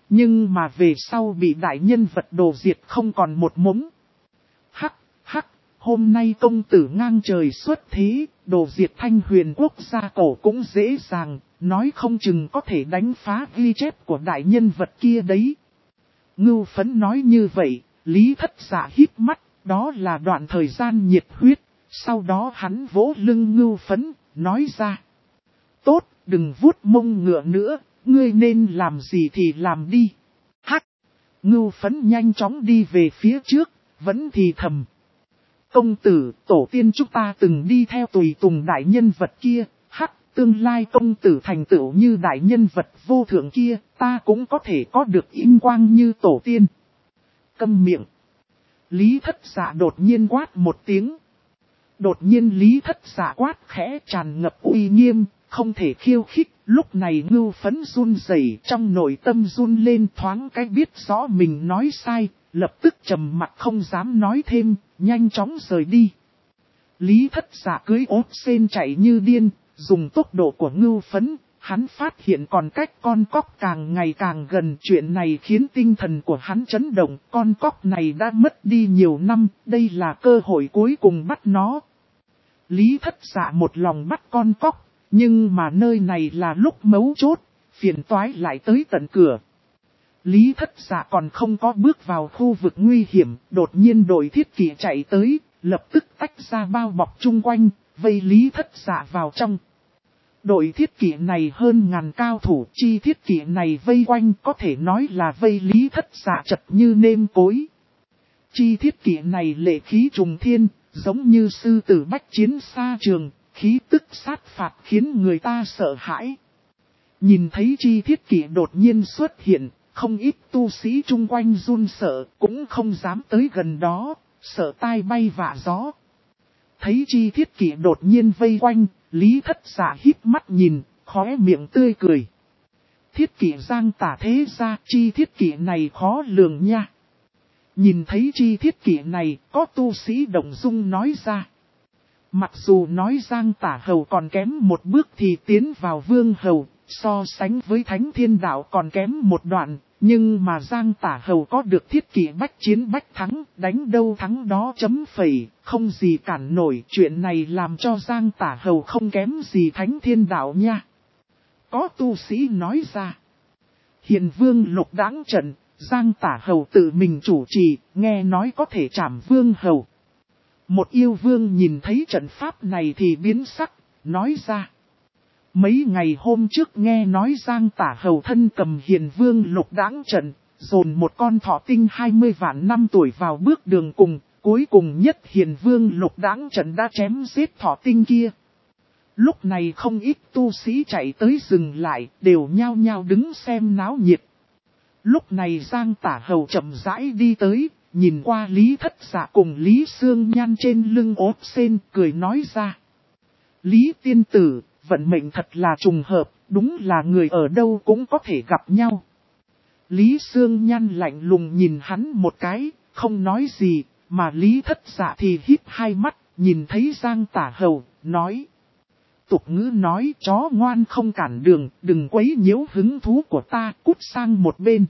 Nhưng mà về sau bị đại nhân vật đồ diệt không còn một mống. Hắc, hắc, hôm nay công tử ngang trời xuất thế, đồ diệt Thanh Huyền quốc gia cổ cũng dễ dàng, nói không chừng có thể đánh phá ghi chép của đại nhân vật kia đấy. Ngưu Phấn nói như vậy, Lý Thất Dạ híp mắt, đó là đoạn thời gian nhiệt huyết, sau đó hắn vỗ lưng Ngưu Phấn, nói ra. Tốt, đừng vuốt mông ngựa nữa, ngươi nên làm gì thì làm đi. Hắc! Ngưu Phấn nhanh chóng đi về phía trước, vẫn thì thầm. Công tử, tổ tiên chúng ta từng đi theo tùy tùng đại nhân vật kia, hắc, tương lai công tử thành tựu như đại nhân vật vô thượng kia, ta cũng có thể có được vinh quang như tổ tiên. Câm miệng. Lý Thất Dạ đột nhiên quát một tiếng. Đột nhiên Lý Thất Dạ quát khẽ tràn ngập uy nghiêm, không thể khiêu khích. Lúc này Ngưu Phấn run rẩy, trong nội tâm run lên, thoáng cái biết rõ mình nói sai, lập tức trầm mặt không dám nói thêm, nhanh chóng rời đi. Lý Thất Dạ cưới ốt sen chạy như điên, dùng tốc độ của Ngưu Phấn, hắn phát hiện còn cách con cóc càng ngày càng gần. Chuyện này khiến tinh thần của hắn chấn động, con cóc này đã mất đi nhiều năm, đây là cơ hội cuối cùng bắt nó. Lý Thất Dạ một lòng bắt con cóc, nhưng mà nơi này là lúc mấu chốt, phiền toái lại tới tận cửa. Lý Thất Dạ còn không có bước vào khu vực nguy hiểm, đột nhiên đội thiết kỵ chạy tới, lập tức tách ra bao bọc chung quanh, vây Lý Thất Dạ vào trong. Đội thiết kỵ này hơn ngàn cao thủ, chi thiết kỵ này vây quanh có thể nói là vây Lý Thất Dạ chật như nêm cối. Chi thiết kỵ này lệ khí trùng thiên, giống như sư tử bách chiến xa trường, khí tức sát phạt khiến người ta sợ hãi. Nhìn thấy chi thiết kỵ đột nhiên xuất hiện, không ít tu sĩ chung quanh run sợ, cũng không dám tới gần đó, sợ tai bay vạ gió. Thấy chi thiết kỵ đột nhiên vây quanh, Lý Thất Dạ híp mắt nhìn, khóe miệng tươi cười. Thiết kỵ giang tả thế ra, chi thiết kỵ này khó lường nha. Nhìn thấy chi thiết kỵ này, có tu sĩ động dung nói ra. Mặc dù nói Giang Tả Hầu còn kém một bước thì tiến vào Vương Hầu, so sánh với Thánh Thiên Đạo còn kém một đoạn, nhưng mà Giang Tả Hầu có được thiết kỵ bách chiến bách thắng, đánh đâu thắng đó chấm phẩy, không gì cản nổi. Chuyện này làm cho Giang Tả Hầu không kém gì Thánh Thiên Đạo nha. Có tu sĩ nói ra. Hiền Vương lục đãng trận, Giang Tả Hầu tự mình chủ trì, nghe nói có thể trảm Vương Hầu. Một yêu vương nhìn thấy trận pháp này thì biến sắc, nói ra. Mấy ngày hôm trước nghe nói Giang Tả Hầu thân cầm Hiền Vương lục đãng trận, dồn một con thọ tinh 20 vạn năm tuổi vào bước đường cùng, cuối cùng nhất Hiền Vương lục đãng trận đã chém giết thọ tinh kia. Lúc này không ít tu sĩ chạy tới dừng lại, đều nhao nhao đứng xem náo nhiệt. Lúc này Giang Tả Hầu chậm rãi đi tới, nhìn qua Lý Thất Dạ cùng Lý Sương Nhan trên lưng ốp sen, cười nói ra. Lý tiên tử, vận mệnh thật là trùng hợp, đúng là người ở đâu cũng có thể gặp nhau. Lý Sương Nhan lạnh lùng nhìn hắn một cái, không nói gì, mà Lý Thất Dạ thì híp hai mắt, nhìn thấy Giang Tả Hầu, nói. Tục ngữ nói chó ngoan không cản đường, đừng quấy nhiễu hứng thú của ta, cút sang một bên.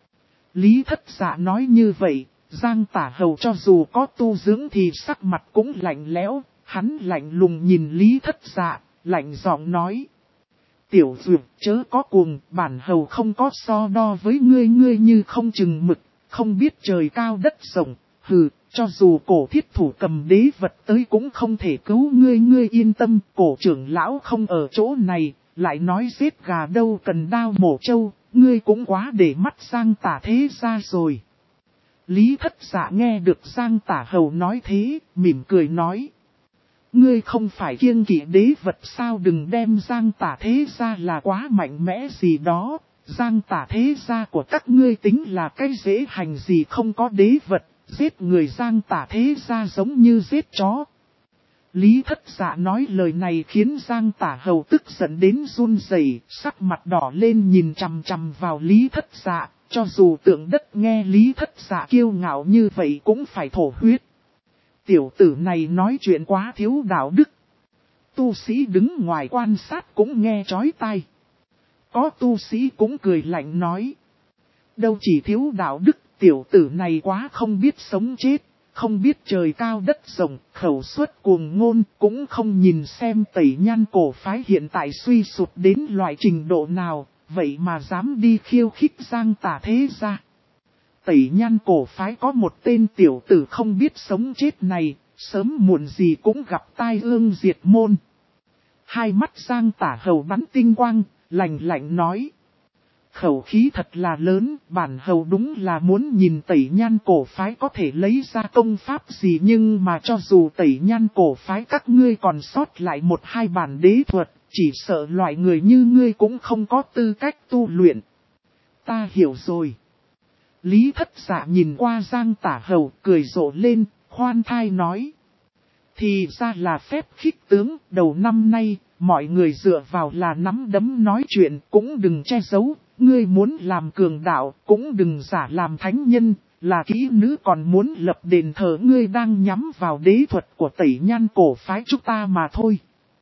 Lý Thất Dạ nói như vậy, Giang Tả Hầu cho dù có tu dưỡng thì sắc mặt cũng lạnh lẽo, hắn lạnh lùng nhìn Lý Thất Dạ, lạnh giọng nói. Tiểu dược chớ có cuồng, bản hầu không có so đo với ngươi, ngươi như không chừng mực, không biết trời cao đất rộng, hừ, cho dù cổ thiết thủ cầm đế vật tới cũng không thể cứu ngươi, ngươi yên tâm, cổ trưởng lão không ở chỗ này, lại nói giết gà đâu cần đao mổ trâu, ngươi cũng quá để mắt Giang Tả thế ra rồi. Lý Thất Dạ nghe được Giang Tả Hầu nói thế, mỉm cười nói. Ngươi không phải kiêng kỵ đế vật sao, đừng đem Giang Tả thế ra là quá mạnh mẽ gì đó. Giang Tả thế ra của các ngươi tính là cái dễ hành gì, không có đế vật, giết người Giang Tả thế ra giống như giết chó. Lý Thất Dạ nói lời này khiến Giang Tả Hầu tức giận đến run rẩy, sắc mặt đỏ lên nhìn chằm chằm vào Lý Thất Dạ, cho dù tượng đất nghe Lý Thất Dạ kiêu ngạo như vậy cũng phải thổ huyết. Tiểu tử này nói chuyện quá thiếu đạo đức. Tu sĩ đứng ngoài quan sát cũng nghe chói tai. Có tu sĩ cũng cười lạnh nói. Đâu chỉ thiếu đạo đức, tiểu tử này quá không biết sống chết, không biết trời cao đất rộng, khẩu suất cuồng ngôn, cũng không nhìn xem Tẩy Nhan cổ phái hiện tại suy sụp đến loại trình độ nào, vậy mà dám đi khiêu khích Giang Tả thế gia. Tẩy Nhan cổ phái có một tên tiểu tử không biết sống chết này, sớm muộn gì cũng gặp tai ương diệt môn. Hai mắt Giang Tả Hầu bắn tinh quang, lạnh lạnh nói. Khẩu khí thật là lớn, bản hầu đúng là muốn nhìn Tẩy Nhan cổ phái có thể lấy ra công pháp gì, nhưng mà cho dù Tẩy Nhan cổ phái các ngươi còn sót lại một hai bản đế thuật, chỉ sợ loại người như ngươi cũng không có tư cách tu luyện. Ta hiểu rồi. Lý Thất Dạ nhìn qua Giang Tả Hầu cười rộ lên, khoan thai nói. Thì ra là phép khích tướng, đầu năm nay, mọi người dựa vào là nắm đấm nói chuyện, cũng đừng che giấu, ngươi muốn làm cường đạo, cũng đừng giả làm thánh nhân, là kỹ nữ còn muốn lập đền thờ, ngươi đang nhắm vào đế thuật của Tẩy Nhan cổ phái chúng ta mà thôi.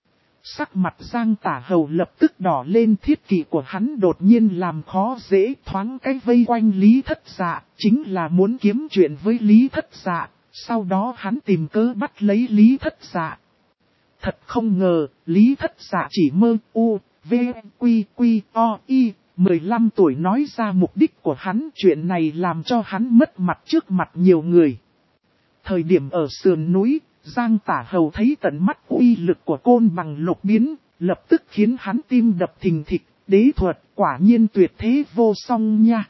Sắc mặt Giang Tả Hầu lập tức đỏ lên, thiết kỵ của hắn đột nhiên làm khó dễ, thoáng cái vây quanh Lý Thất Dạ, chính là muốn kiếm chuyện với Lý Thất Dạ, sau đó hắn tìm cớ bắt lấy Lý Thất Dạ. Thật không ngờ, Lý Thất Dạ chỉ mơ u, v, quy, quy, o, y, 15 tuổi nói ra mục đích của hắn, chuyện này làm cho hắn mất mặt trước mặt nhiều người. Thời điểm ở sườn núi, Giang Tả Hầu thấy tận mắt uy lực của côn bằng lục biến, lập tức khiến hắn tim đập thình thịch, đế thuật quả nhiên tuyệt thế vô song nha.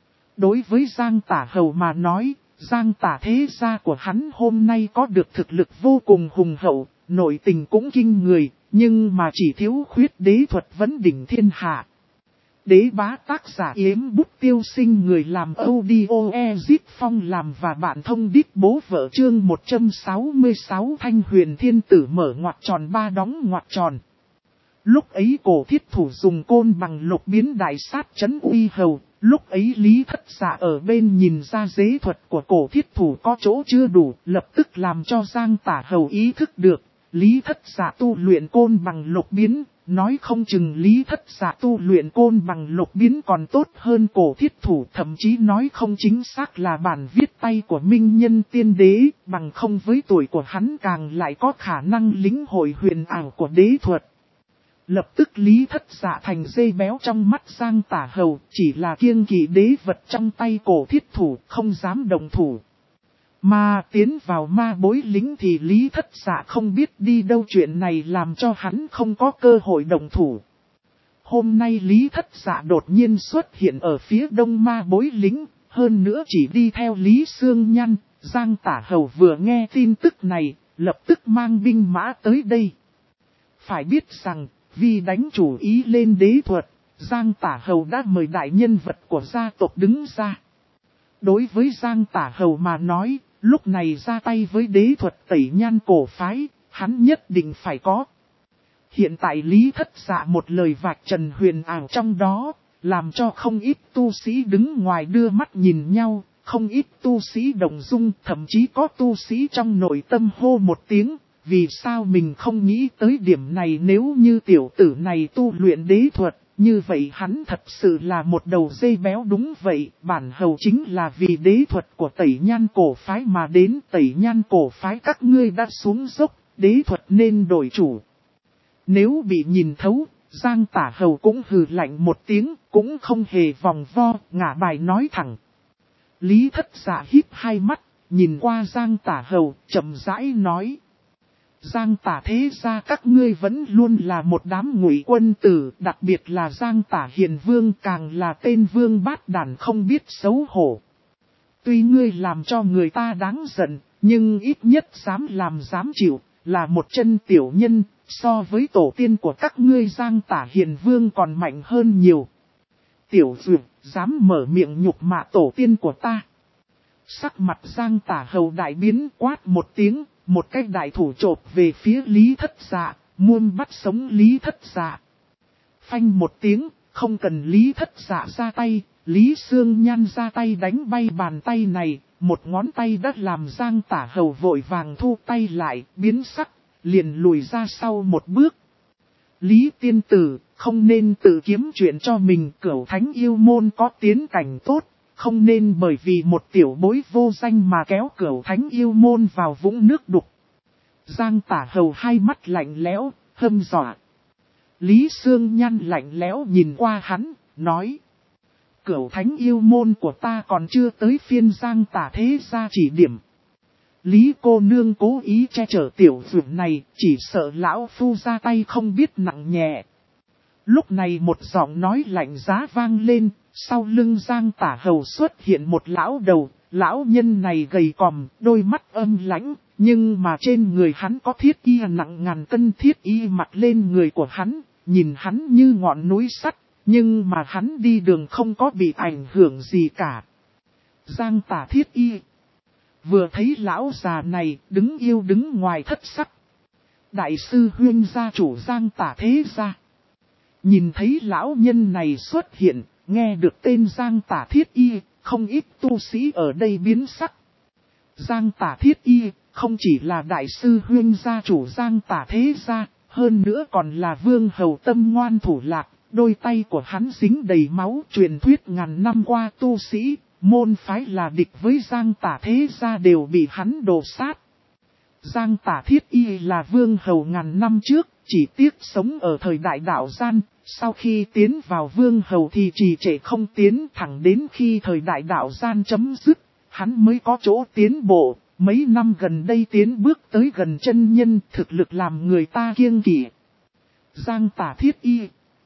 Đối với Giang Tả Hầu mà nói, Giang Tả thế gia của hắn hôm nay có được thực lực vô cùng hùng hậu, nội tình cũng kinh người, nhưng mà chỉ thiếu khuyết đế thuật vấn đỉnh thiên hạ. Đế bá tác giả Yếm Bút Tiêu Sinh, người làm audio Ezip Phong làm và bạn thông đít bố vợ, chương 166 Thanh Huyền Thiên Tử mở ngoặc tròn ba đóng ngoặc tròn. Lúc ấy Cổ Thiết Thủ dùng côn bằng lục biến đại sát trấn uy hầu, lúc ấy Lý Thất Dạ ở bên nhìn ra giới thuật của Cổ Thiết Thủ có chỗ chưa đủ, lập tức làm cho Giang Tả Hầu ý thức được, Lý Thất Dạ tu luyện côn bằng lục biến. Nói không chừng Lý Thất Dạ tu luyện côn bằng lục biến còn tốt hơn Cổ Thiết Thủ, thậm chí nói không chính xác là bản viết tay của Minh Nhân Tiên Đế, bằng không với tuổi của hắn càng lại có khả năng lĩnh hội huyền ảo của đế thuật. Lập tức Lý Thất Dạ thành dây béo trong mắt Giang Tả Hầu, chỉ là kiêng kỵ đế vật trong tay Cổ Thiết Thủ, không dám động thủ. Mà tiến vào ma bối lính thì Lý Thất Dạ không biết đi đâu, chuyện này làm cho hắn không có cơ hội động thủ. Hôm nay Lý Thất Dạ đột nhiên xuất hiện ở phía đông ma bối lính, hơn nữa chỉ đi theo Lý Sương Nhan. Giang Tả Hầu vừa nghe tin tức này, lập tức mang binh mã tới đây. Phải biết rằng, vì đánh chủ ý lên đế thuật, Giang Tả Hầu đã mời đại nhân vật của gia tộc đứng ra. Đối với Giang Tả Hầu mà nói, lúc này ra tay với đế thuật Tẩy Nhan cổ phái, hắn nhất định phải có. Hiện tại Lý Thất Dạ một lời vạch trần huyền ảo trong đó, làm cho không ít tu sĩ đứng ngoài đưa mắt nhìn nhau, không ít tu sĩ động dung, thậm chí có tu sĩ trong nội tâm hô một tiếng, vì sao mình không nghĩ tới điểm này, nếu như tiểu tử này tu luyện đế thuật. Như vậy hắn thật sự là một đầu dây béo. Đúng vậy, bản hầu chính là vì đế thuật của Tẩy Nhan cổ phái mà đến. Tẩy Nhan cổ phái các ngươi đã xuống dốc, đế thuật nên đổi chủ. Nếu bị nhìn thấu, Giang Tả Hầu cũng hừ lạnh một tiếng, cũng không hề vòng vo, ngả bài nói thẳng. Lý Thất Dạ híp hai mắt, nhìn qua Giang Tả Hầu, chậm rãi nói. Giang Tả thế gia các ngươi vẫn luôn là một đám ngụy quân tử, đặc biệt là Giang Tả Hiền Vương càng là tên vương bát đản không biết xấu hổ. Tuy ngươi làm cho người ta đáng giận, nhưng ít nhất dám làm dám chịu, là một chân tiểu nhân, so với tổ tiên của các ngươi Giang Tả Hiền Vương còn mạnh hơn nhiều. Tiểu dược, dám mở miệng nhục mạ tổ tiên của ta. Sắc mặt Giang Tả Hầu đại biến, quát một tiếng. Một cái đại thủ chộp về phía Lý Thất Dạ, muôn bắt sống Lý Thất Dạ. Phanh một tiếng, không cần Lý Thất Dạ ra tay, Lý Sương Nhan ra tay đánh bay bàn tay này, một ngón tay đã làm Giang Tả Hầu vội vàng thu tay lại, biến sắc, liền lùi ra sau một bước. Lý tiên tử, không nên tự kiếm chuyện cho mình. Cửu thánh yêu môn có tiến cảnh tốt, không nên bởi vì một tiểu bối vô danh mà kéo cửu thánh yêu môn vào vũng nước đục. Giang Tả Hầu hai mắt lạnh lẽo, hâm dọa. Lý Sương Nhan lạnh lẽo nhìn qua hắn, nói. Cửu thánh yêu môn của ta còn chưa tới phiên Giang Tả thế gia chỉ điểm. Lý cô nương cố ý che chở tiểu vượn này, chỉ sợ lão phu ra tay không biết nặng nhẹ. Lúc này một giọng nói lạnh giá vang lên, sau lưng Giang Tả Hầu xuất hiện một lão đầu. Lão nhân này gầy còm, đôi mắt âm lãnh, nhưng mà trên người hắn có thiết y nặng ngàn cân. Thiết y mặc lên người của hắn, nhìn hắn như ngọn núi sắt, nhưng mà hắn đi đường không có bị ảnh hưởng gì cả. Giang Tả thiết y vừa thấy lão già này đứng yêu đứng ngoài thất sắc. Đại sư huyên gia chủ Giang Tả thế gia. Nhìn thấy lão nhân này xuất hiện, nghe được tên Giang Tả thiết y, không ít tu sĩ ở đây biến sắc. Giang Tả thiết y không chỉ là đại sư huyên gia chủ Giang Tả thế gia, hơn nữa còn là vương hầu tâm ngoan thủ lạc. Đôi tay của hắn dính đầy máu. Truyền thuyết ngàn năm qua tu sĩ, môn phái là địch với Giang Tả thế gia đều bị hắn đồ sát. Giang Tả thiết y là vương hầu ngàn năm trước, chỉ tiếc sống ở thời đại đạo gian. Sau khi tiến vào vương hầu thì trì trệ không tiến, thẳng đến khi thời đại đạo gian chấm dứt, hắn mới có chỗ tiến bộ. Mấy năm gần đây tiến bước tới gần chân nhân, thực lực làm người ta kiêng kỵ. Giang Tả thiết y.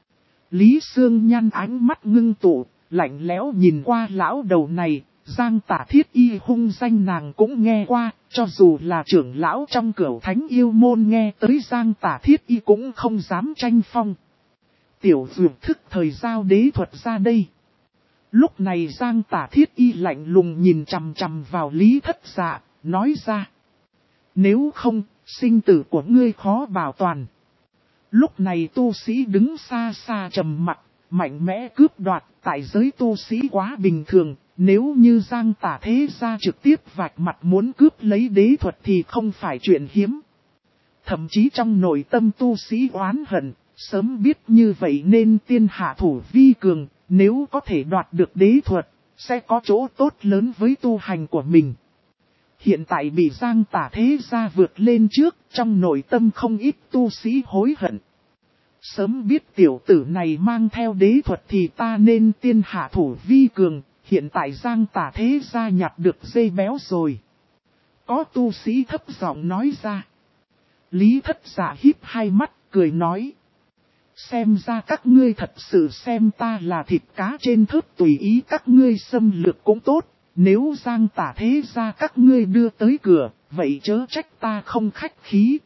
Lý Sương Nhan ánh mắt ngưng tụ, lạnh lẽo nhìn qua lão đầu này. Giang Tả thiết y hung danh nàng cũng nghe qua, cho dù là trưởng lão trong cửu thánh yêu môn nghe tới Giang Tả thiết y cũng không dám tranh phong. Tiểu dược thức thời giao đế thuật ra đây. Lúc này Giang Tả thiết y lạnh lùng nhìn chằm chằm vào Lý Thất Dạ, nói ra. Nếu không, sinh tử của ngươi khó bảo toàn. Lúc này tu sĩ đứng xa xa trầm mặt, mạnh mẽ cướp đoạt. Tại giới tu sĩ quá bình thường, nếu như Giang Tả thế gia trực tiếp vạch mặt muốn cướp lấy đế thuật thì không phải chuyện hiếm. Thậm chí trong nội tâm tu sĩ oán hận, sớm biết như vậy nên tiên hạ thủ vi cường, nếu có thể đoạt được đế thuật, sẽ có chỗ tốt lớn với tu hành của mình. Hiện tại bị Giang Tả thế gia vượt lên trước, trong nội tâm không ít tu sĩ hối hận. Sớm biết tiểu tử này mang theo đế thuật thì ta nên tiên hạ thủ vi cường, hiện tại Giang Tả thế gia nhặt được dây béo rồi. Có tu sĩ thấp giọng nói ra. Lý Thất Dạ híp hai mắt, cười nói. Xem ra các ngươi thật sự xem ta là thịt cá trên thớt, tùy ý các ngươi xâm lược cũng tốt. Nếu Giang Tả thế gia các ngươi đưa tới cửa, vậy chớ trách ta không khách khí.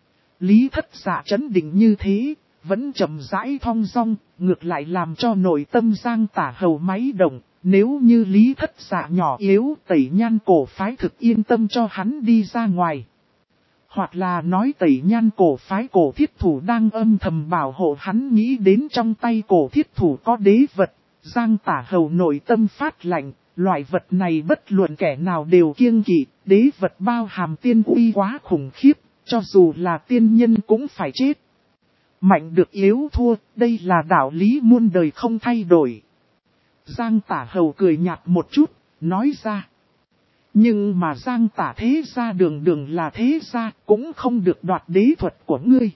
Lý Thất Dạ trấn định như thế, vẫn chậm rãi thong dong, ngược lại làm cho nội tâm Giang Tả Hầu máy động. Nếu như Lý Thất Dạ nhỏ yếu, Tẩy Nhan cổ phái thực yên tâm cho hắn đi ra ngoài. Hoặc là nói Tẩy Nhan cổ phái cổ thiết thủ đang âm thầm bảo hộ hắn, nghĩ đến trong tay cổ thiết thủ có đế vật. Giang Tả Hầu nội tâm phát lạnh, loại vật này bất luận kẻ nào đều kiêng kỵ, đế vật bao hàm tiên uy quá khủng khiếp, cho dù là tiên nhân cũng phải chết. Mạnh được yếu thua, đây là đạo lý muôn đời không thay đổi. Giang Tả Hầu cười nhạt một chút, nói ra. Nhưng mà Giang Tả thế gia đường đường là thế gia, cũng không được đoạt đế thuật của ngươi.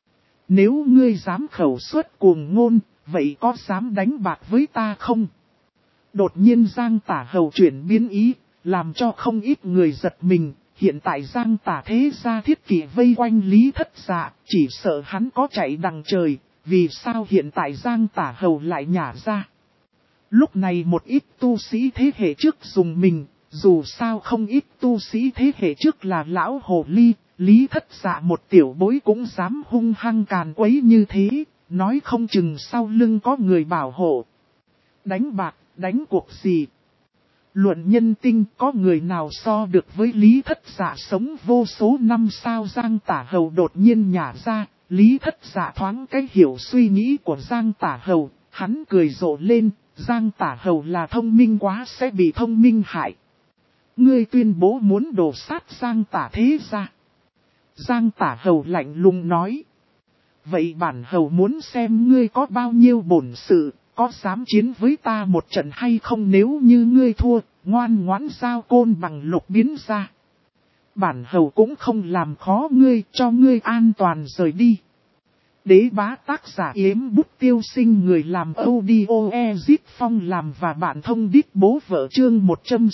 Nếu ngươi dám khẩu xuất cuồng ngôn, vậy có dám đánh bạc với ta không? Đột nhiên Giang Tả Hầu chuyển biến ý, làm cho không ít người giật mình. Hiện tại Giang Tả thế gia thiết kỷ vây quanh Lý Thất Dạ, chỉ sợ hắn có chạy đằng trời, vì sao hiện tại Giang Tả Hầu lại nhả ra. Lúc này một ít tu sĩ thế hệ trước dùng mình, dù sao không ít tu sĩ thế hệ trước là lão hồ ly, Lý Thất Dạ một tiểu bối cũng dám hung hăng càn quấy như thế, nói không chừng sau lưng có người bảo hộ. Đánh bạc, đánh cuộc gì? Luận nhân tinh, có người nào so được với Lý Thất Dạ sống vô số năm sao? Giang Tả Hầu đột nhiên nhả ra, Lý Thất Dạ thoáng cái hiểu suy nghĩ của Giang Tả Hầu, hắn cười rộ lên, Giang Tả Hầu là thông minh quá sẽ bị thông minh hại. Ngươi tuyên bố muốn đổ sát Giang Tả thế gia. Giang Tả Hầu lạnh lùng nói. vậy bản hầu muốn xem ngươi có bao nhiêu bổn sự, có dám chiến với ta một trận hay không, nếu như ngươi thua, ngoan ngoãn giao côn bằng lục biến ra. Bản hầu cũng không làm khó ngươi, cho ngươi an toàn rời đi. Đế bá tác giả Yếm Bút Tiêu Sinh, người làm audio Ezit Phong làm và bạn thông đít bố vợ, chương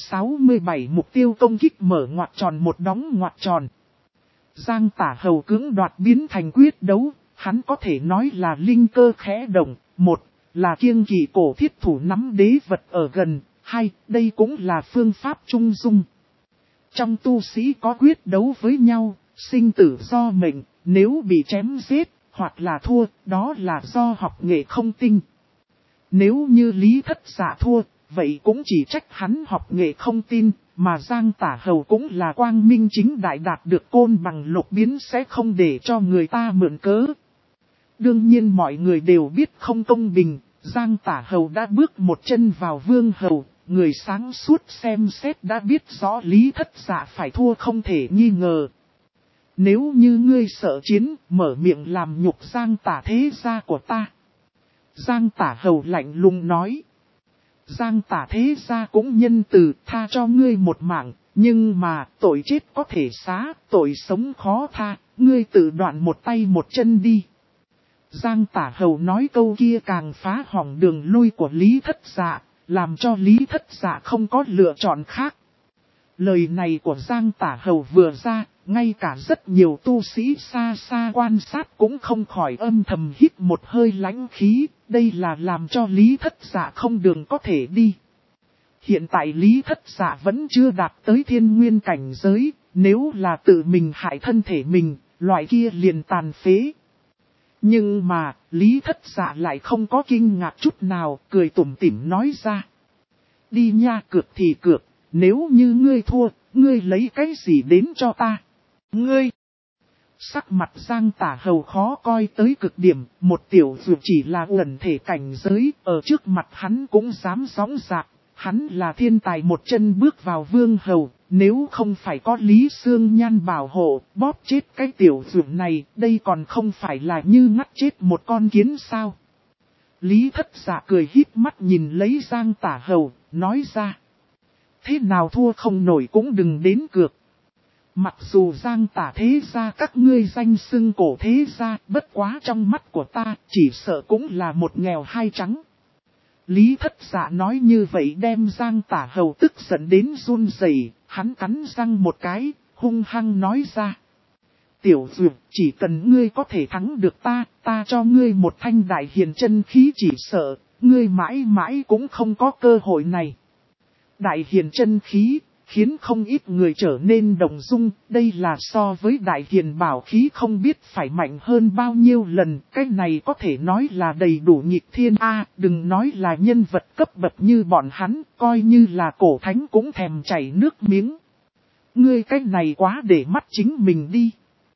167 mục tiêu công kích mở ngoặc tròn một đóng ngoặc tròn. Giang Tả Hầu cưỡng đoạt biến thành quyết đấu, hắn có thể nói là linh cơ khẽ động. Một là kiêng kỵ cổ thiết thủ nắm đế vật ở gần, hai đây cũng là phương pháp trung dung. Trong tu sĩ có quyết đấu với nhau, sinh tử do mệnh, nếu bị chém giết, hoặc là thua, đó là do học nghệ không tinh. Nếu như Lý Thất Dạ thua, vậy cũng chỉ trách hắn học nghệ không tin, mà Giang Tả Hầu cũng là quang minh chính đại, đạt được côn bằng lục biến sẽ không để cho người ta mượn cớ. Đương nhiên mọi người đều biết không công bình, Giang Tả Hầu đã bước một chân vào Vương Hầu, người sáng suốt xem xét đã biết rõ Lý Thất Dạ phải thua không thể nghi ngờ. Nếu như ngươi sợ chiến, mở miệng làm nhục Giang Tả thế gia của ta. Giang Tả Hầu lạnh lùng nói. Giang Tả thế gia cũng nhân từ, tha cho ngươi một mạng, nhưng mà tội chết có thể xá, tội sống khó tha, ngươi tự đoạn một tay một chân đi. Giang Tả Hầu nói câu kia càng phá hỏng đường lui của Lý Thất Dạ, làm cho Lý Thất Dạ không có lựa chọn khác. Lời này của Giang Tả Hầu vừa ra, ngay cả rất nhiều tu sĩ xa xa quan sát cũng không khỏi âm thầm hít một hơi lãnh khí, đây là làm cho Lý Thất Dạ không đường có thể đi. Hiện tại Lý Thất Dạ vẫn chưa đạt tới thiên nguyên cảnh giới, nếu là tự mình hại thân thể mình, loại kia liền tàn phế. Nhưng mà, Lý Thất Dạ lại không có kinh ngạc chút nào, cười tủm tỉm nói ra. Đi nha, cược thì cược, nếu như ngươi thua, ngươi lấy cái gì đến cho ta? Ngươi! Sắc mặt Giang Tả Hầu khó coi tới cực điểm, một tiểu dược chỉ là uẩn thể cảnh giới, ở trước mặt hắn cũng dám sóng dạc. Hắn là thiên tài một chân bước vào Vương Hầu, nếu không phải có Lý Sương Nhan bảo hộ, bóp chết cái tiểu dược này, đây còn không phải là như ngắt chết một con kiến sao. Lý Thất Dạ cười híp mắt nhìn lấy Giang Tả Hầu, nói ra. Thế nào thua không nổi cũng đừng đến cược. Mặc dù Giang Tả thế gia các ngươi danh xưng cổ thế gia, bất quá trong mắt của ta, chỉ sợ cũng là một nghèo hai trắng. Lý Thất Dạ nói như vậy đem Giang Tả Hầu tức giận đến run rẩy, hắn cắn răng một cái, hung hăng nói ra. Tiểu dược, chỉ cần ngươi có thể thắng được ta cho ngươi một thanh đại hiền chân khí, chỉ sợ, ngươi mãi mãi cũng không có cơ hội này. Đại hiền chân khí, khiến không ít người trở nên động dung, đây là so với đại hiền bảo khí không biết phải mạnh hơn bao nhiêu lần, cái này có thể nói là đầy đủ nghịch thiên a, đừng nói là nhân vật cấp bậc như bọn hắn, coi như là cổ thánh cũng thèm chảy nước miếng. Ngươi cái này quá để mắt chính mình đi.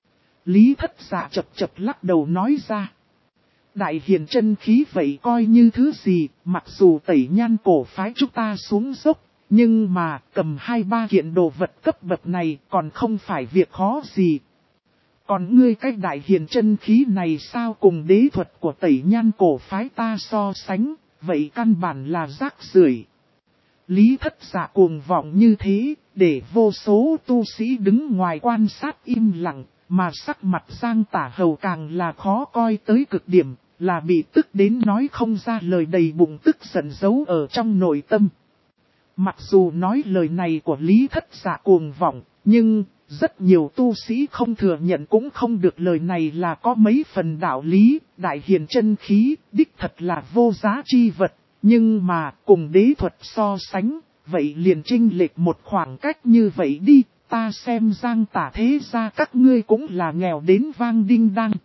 Lý Thất Dạ chập chập lắc đầu nói ra. Đại hiền chân khí vậy coi như thứ gì, mặc dù Tẩy Nhan cổ phái chúng ta xuống dốc, nhưng mà cầm 2-3 kiện đồ vật cấp bậc này còn không phải việc khó gì. Còn ngươi cái đại hiền chân khí này sao cùng đế thuật của Tẩy Nhan cổ phái ta so sánh, vậy căn bản là rác rưởi. Lý Thất Dạ cuồng vọng như thế, để vô số tu sĩ đứng ngoài quan sát im lặng, mà sắc mặt Giang Tả Hầu càng là khó coi tới cực điểm, là bị tức đến nói không ra lời, đầy bụng tức giận giấu ở trong nội tâm. Mặc dù nói lời này của Lý Thất Dạ cuồng vọng, nhưng rất nhiều tu sĩ không thừa nhận cũng không được, lời này là có mấy phần đạo lý. Đại hiền chân khí, đích thật là vô giá chi vật, nhưng mà cùng đế thuật so sánh, vậy liền chênh lệch một khoảng cách như vậy đi, ta xem Giang Tả thế gia các ngươi cũng là nghèo đến vang đinh đăng.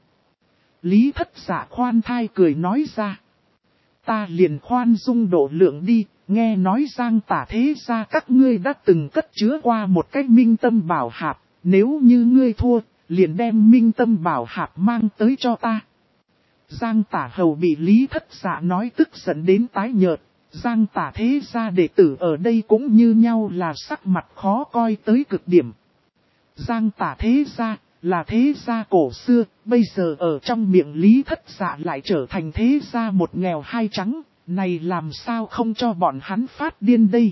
Lý Thất Dạ khoan thai cười nói ra. Ta liền khoan dung độ lượng đi, nghe nói Giang Tả thế gia các ngươi đã từng cất chứa qua một cái minh tâm bảo hạp, nếu như ngươi thua, liền đem minh tâm bảo hạp mang tới cho ta. Giang Tả Hầu bị Lý Thất Dạ nói tức giận đến tái nhợt, Giang Tả thế gia đệ tử ở đây cũng như nhau là sắc mặt khó coi tới cực điểm. Giang Tả thế gia, là thế gia cổ xưa, bây giờ ở trong miệng Lý Thất Dạ lại trở thành thế gia một nghèo hai trắng, này làm sao không cho bọn hắn phát điên đây.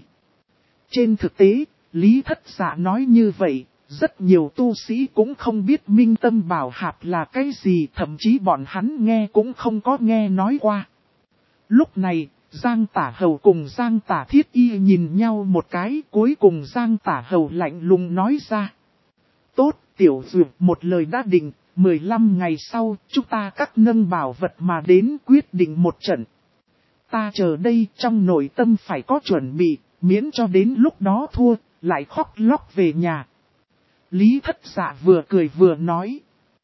Trên thực tế, Lý Thất Dạ nói như vậy, rất nhiều tu sĩ cũng không biết Minh Tâm Bảo Hạp là cái gì, thậm chí bọn hắn nghe cũng không có nghe nói qua. Lúc này, Giang Tả Hầu cùng Giang Tả Thiết Y nhìn nhau một cái, cuối cùng Giang Tả Hầu lạnh lùng nói ra. Tốt, Tiểu Dược, một lời đã định, 15 ngày sau, chúng ta các nâng bảo vật mà đến quyết định một trận. Ta chờ đây, trong nội tâm phải có chuẩn bị, miễn cho đến lúc đó thua, lại khóc lóc về nhà. Lý Thất Dạ vừa cười vừa nói.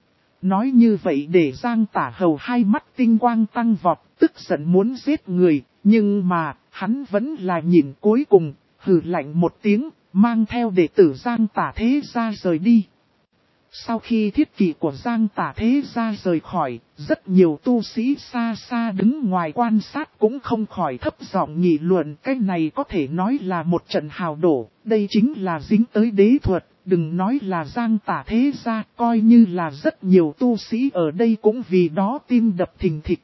Nói như vậy để Giang Tả Hầu hai mắt tinh quang tăng vọt, tức giận muốn giết người, nhưng mà, hắn vẫn là nhìn cuối cùng, hừ lạnh một tiếng, mang theo đệ tử Giang Tả Thế Gia rời đi. Sau khi thiết kỵ của Giang Tả Thế Gia rời khỏi, rất nhiều tu sĩ xa xa đứng ngoài quan sát cũng không khỏi thấp giọng nghị luận, cái này có thể nói là một trận hào đổ, đây chính là dính tới đế thuật, đừng nói là Giang Tả Thế Gia, coi như là rất nhiều tu sĩ ở đây cũng vì đó tim đập thình thịch.